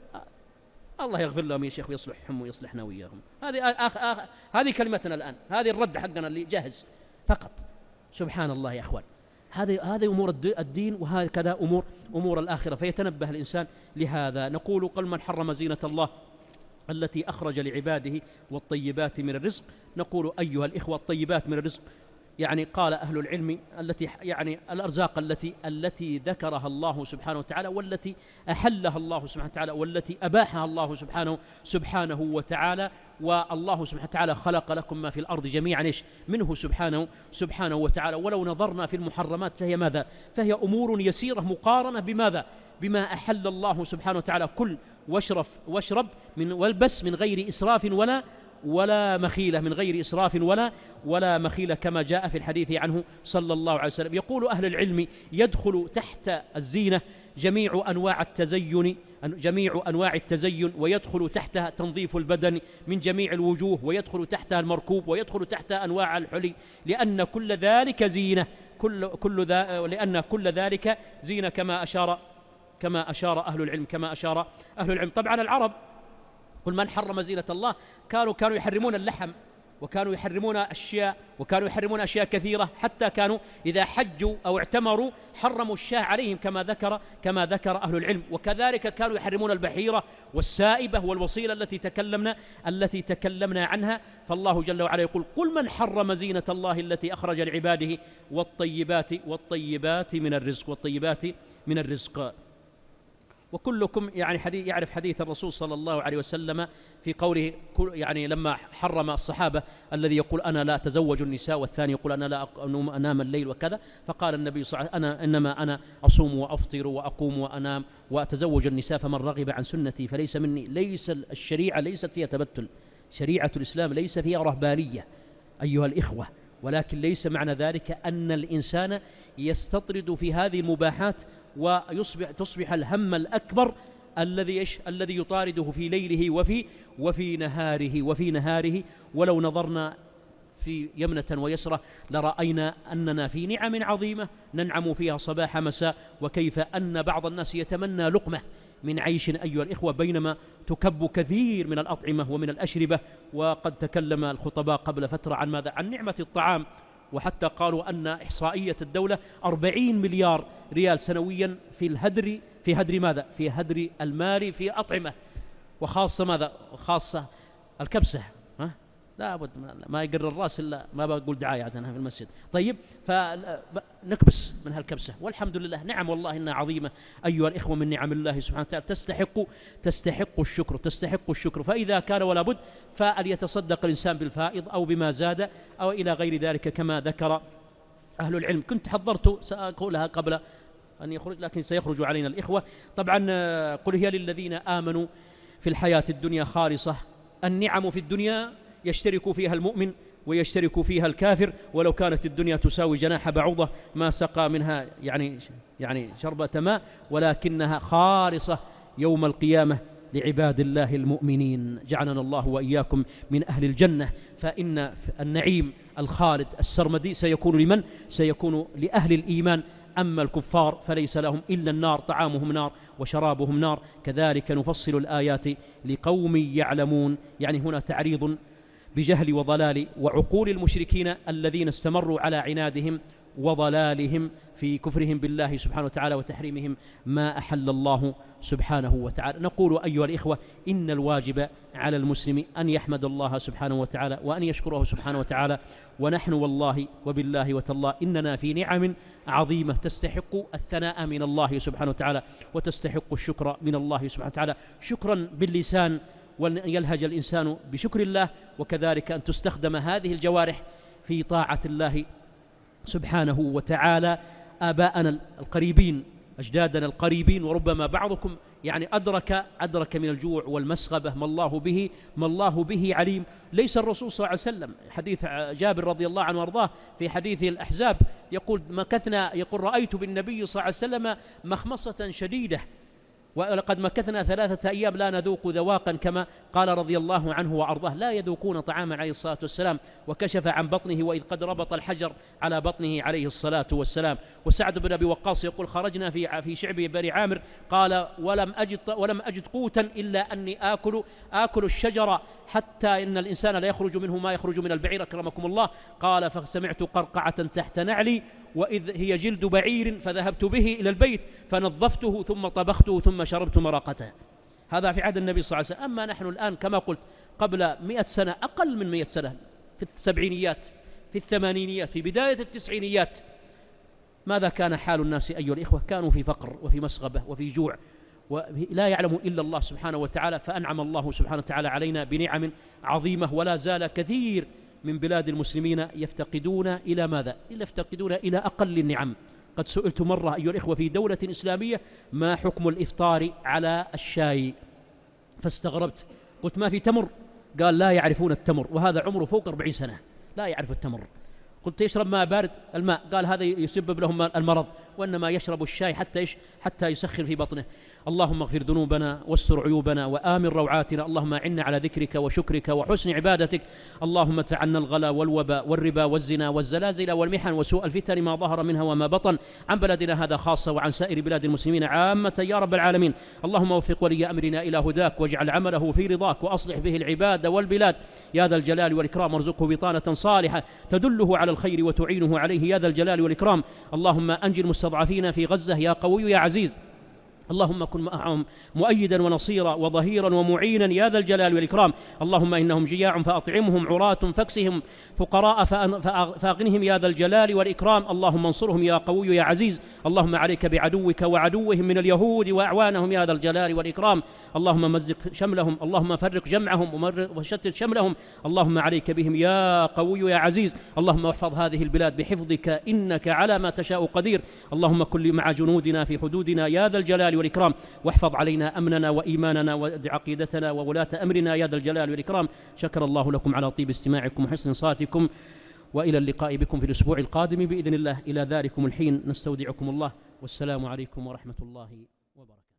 الله يغفر لهم يا شيخ ويصلحهم ويصلحنا وياهم. هذه آخ آخ هذه كلمتنا الآن، هذه الرد حقنا اللي جاهز فقط. سبحان الله يا أخوان، هذه هذه أمور الدين وهكذا أمور أمور الآخرة، فيتنبه الإنسان لهذا. نقول قل من حرم زينة الله التي أخرج لعباده والطيبات من الرزق. نقول أيها الإخوة الطيبات من الرزق يعني قال أهل العلم التي يعني الأرزاق التي التي ذكرها الله سبحانه وتعالى والتي أحلها الله سبحانه وتعالى والتي أباحها الله سبحانه سبحانه وتعالى. والله سبحانه وتعالى خلق لكم ما في الأرض جميعا إيش منه سبحانه سبحانه وتعالى. ولو نظرنا في المحرمات فهي ماذا؟ فهي أمور يسيرة مقارنة بماذا؟ بما أحل الله سبحانه وتعالى. كل واشرف واشرب من والبس من غير إسراف ولا ولا مخيلة، من غير إسراف ولا ولا مخيلة كما جاء في الحديث عنه صلى الله عليه وسلم. يقول أهل العلم يدخل تحت الزينة جميع أنواع التزين جميع أنواع التزين ويدخل تحتها تنظيف البدن من جميع الوجوه، ويدخل تحتها المركوب، ويدخل تحتها أنواع الحلي، لأن كل ذلك زينة كل كل ذا لأن كل ذلك زينة كما أشار كما أشار أهل العلم كما أشار أهل العلم. طبعا العرب قل من حرم زينة الله كانوا كانوا يحرمون اللحم، وكانوا يحرمون أشياء وكانوا يحرمون أشياء كثيرة، حتى كانوا إذا حجوا أو اعتمروا حرموا الشاة عليهم كما ذكر كما ذكر أهل العلم. وكذلك كانوا يحرمون البحيرة والسائبة والوصيلة التي تكلمنا التي تكلمنا عنها. فالله جل وعلا يقول قل من حرم زينة الله التي أخرج لعباده والطيبات والطيبات من الرزق والطيبات من الرزق. وكلكم يعني حديث يعرف حديث الرسول صلى الله عليه وسلم في قوله يعني لما حرم الصحابة الذي يقول أنا لا أتزوج النساء والثاني يقول أنا لا أنام الليل وكذا، فقال النبي صلى الله عليه وسلم أنا إنما أنا أصوم وأفطر وأقوم وأنام وأتزوج النساء فمن رغب عن سنتي فليس مني. ليس الشريعة ليست فيها تبتل، شريعة الإسلام ليس فيها رهبانية أيها الإخوة، ولكن ليس معنى ذلك أن الإنسان يستطرد في هذه المباحات ويصبح تصبح الهم الأكبر الذي إيش الذي يطارده في ليله وفي وفي نهاره وفي نهاره. ولو نظرنا في يمنة ويسرة لرأينا أننا في نعم عظيمة ننعم فيها صباح مساء، وكيف أن بعض الناس يتمنى لقمة من عيش أيها الإخوة بينما تكب كثير من الأطعمة ومن الأشربة. وقد تكلم الخطباء قبل فترة عن ماذا؟ عن نعمة الطعام، وحتى قالوا أن إحصائية الدولة أربعين مليار ريال سنويا في الهدر في هدر ماذا؟ في هدر المال في أطعمة، وخاصة ماذا؟ خاصة الكبسة. ها؟ لا بد ما يقر الرأس إلا ما بقول دعاية عندنا في المسجد. طيب فنكبس من هالكبسة، والحمد لله نعم والله إنها عظيمة أيها الإخوة من نعم الله سبحانه وتعالى تستحق تستحق الشكر تستحق الشكر. فإذا كان ولا بد فليتصدق الإنسان بالفائض أو بما زاد أو إلى غير ذلك كما ذكر أهل العلم. كنت حضرت سأقولها قبل أن يخرج لكن سيخرج علينا الإخوة. طبعا قل هي للذين آمنوا في الحياة الدنيا خالصة. النعم في الدنيا يشترك فيها المؤمن ويشترك فيها الكافر، ولو كانت الدنيا تساوي جناح بعوضة ما سقى منها يعني يعني شربة ماء، ولكنها خالصة يوم القيامة لعباد الله المؤمنين. جعلنا الله وإياكم من أهل الجنة. فإن النعيم الخالد السرمدي سيكون لمن؟ سيكون لأهل الإيمان. أما الكفار فليس لهم إلا النار، طعامهم نار وشرابهم نار. كذلك نفصل الآيات لقوم يعلمون. يعني هنا تعريض بجهل وضلال وعقول المشركين الذين استمروا على عنادهم وضلالهم في كفرهم بالله سبحانه وتعالى وتحريمهم ما أحل الله سبحانه وتعالى. نقول أيها الإخوة إن الواجب على المسلم أن يحمد الله سبحانه وتعالى وأن يشكره سبحانه وتعالى. ونحن والله وبالله وتالله إننا في نعم عظيمة تستحق الثناء من الله سبحانه وتعالى وتستحق الشكر من الله سبحانه وتعالى، شكرا باللسان وأن يلهج الإنسان بشكر الله، وكذلك أن تستخدم هذه الجوارح في طاعة الله سبحانه وتعالى. آباءنا القريبين، أجدادنا القريبين، وربما بعضكم يعني أدرك أدرك من الجوع والمسغبة ما الله به ما الله به عليم. ليس الرسول صلى الله عليه وسلم، حديث جابر رضي الله عنه وارضاه في حديث الأحزاب يقول مكثنا يقول رأيت بالنبي صلى الله عليه وسلم مخمصة شديدة، ولقد مكثنا ثلاثة أيام لا نذوق ذواقا، كما قال رضي الله عنه وأرضاه، لا يذوقون طعاما عليه الصلاة والسلام. وكشف عن بطنه وإذ قد ربط الحجر على بطنه عليه الصلاة والسلام. وسعد بن أبي وقاص يقول خرجنا في في شعب بني عامر، قال ولم أجد ولم أجد قوتا إلا أني آكل آكل الشجرة، حتى إن الإنسان لا يخرج منه ما يخرج من البعير أكرمكم الله. قال فسمعت قرقعة تحت نعلي وإذ هي جلد بعير، فذهبت به إلى البيت فنظفته ثم طبخته ثم شربت مرقته. هذا في عهد النبي صلى الله عليه وسلم. أما نحن الآن كما قلت قبل مئة سنة، أقل من مئة سنة، في السبعينيات، في الثمانينيات، في بداية التسعينيات، ماذا كان حال الناس أيها الإخوة؟ كانوا في فقر وفي مسغبة وفي جوع، ولا يعلم إلا الله سبحانه وتعالى. فأنعم الله سبحانه وتعالى علينا بنعم عظيمة، ولا زال كثير من بلاد المسلمين يفتقدون إلى ماذا؟ إلا يفتقدون إلى أقل النعم. قد سئلت مرة أيها الإخوة في دولة إسلامية ما حكم الإفطار على الشاي، فاستغربت، قلت ما في تمر؟ قال لا يعرفون التمر، وهذا عمره فوق أربعين سنة لا يعرف التمر. قلت يشرب ماء بارد؟ الماء، قال هذا يسبب لهم المرض، وإنما يشرب الشاي حتى حتى يسخن في بطنه. اللهم اغفر ذنوبنا واستر عيوبنا وآمن روعاتنا. اللهم أعنا على ذكرك وشكرك وحسن عبادتك. اللهم ادفع عنا الغلا والوباء والربا والزنا والزلازل والمحن وسوء الفتن ما ظهر منها وما بطن، عن بلدنا هذا خاصة وعن سائر بلاد المسلمين عامة يا رب العالمين. اللهم وفق ولي أمرنا إلى هداك، واجعل عمله في رضاك، وأصلح به العباد والبلاد يا ذا الجلال والإكرام. وارزقه بطانة صالحة تدله على الخير وتعينه عليه يا ذا الجلال والإكرام. اللهم أنجي المستضعفين في غزة يا قوي يا عزيز. اللهم كن معهم مؤيدا ونصيرا وظهيرا ومعينا يا ذا الجلال والإكرام. اللهم إنهم جياع فأطعمهم، عراة فاكسهم، فقراء فأغنهم يا ذا الجلال والإكرام. اللهم انصرهم يا قوي يا عزيز. اللهم عليك بعدوك وعدوهم من اليهود وأعوانهم يا ذا الجلال والإكرام. اللهم مزق شملهم، اللهم فرق جمعهم وشتت شملهم. اللهم عليك بهم يا قوي يا عزيز. اللهم احفظ هذه البلاد بحفظك إنك على ما تشاء قدير. اللهم كن مع جنودنا في حدودنا يا ذا الجلال والإكرام، واحفظ علينا أمننا وإيماننا وعقيدتنا وولاة أمرنا يا ذا الجلال والإكرام. شكر الله لكم على طيب استماعكم وحسن صاتكم، وإلى اللقاء بكم في الأسبوع القادم بإذن الله. إلى ذلكم الحين نستودعكم الله، والسلام عليكم ورحمة الله وبركاته.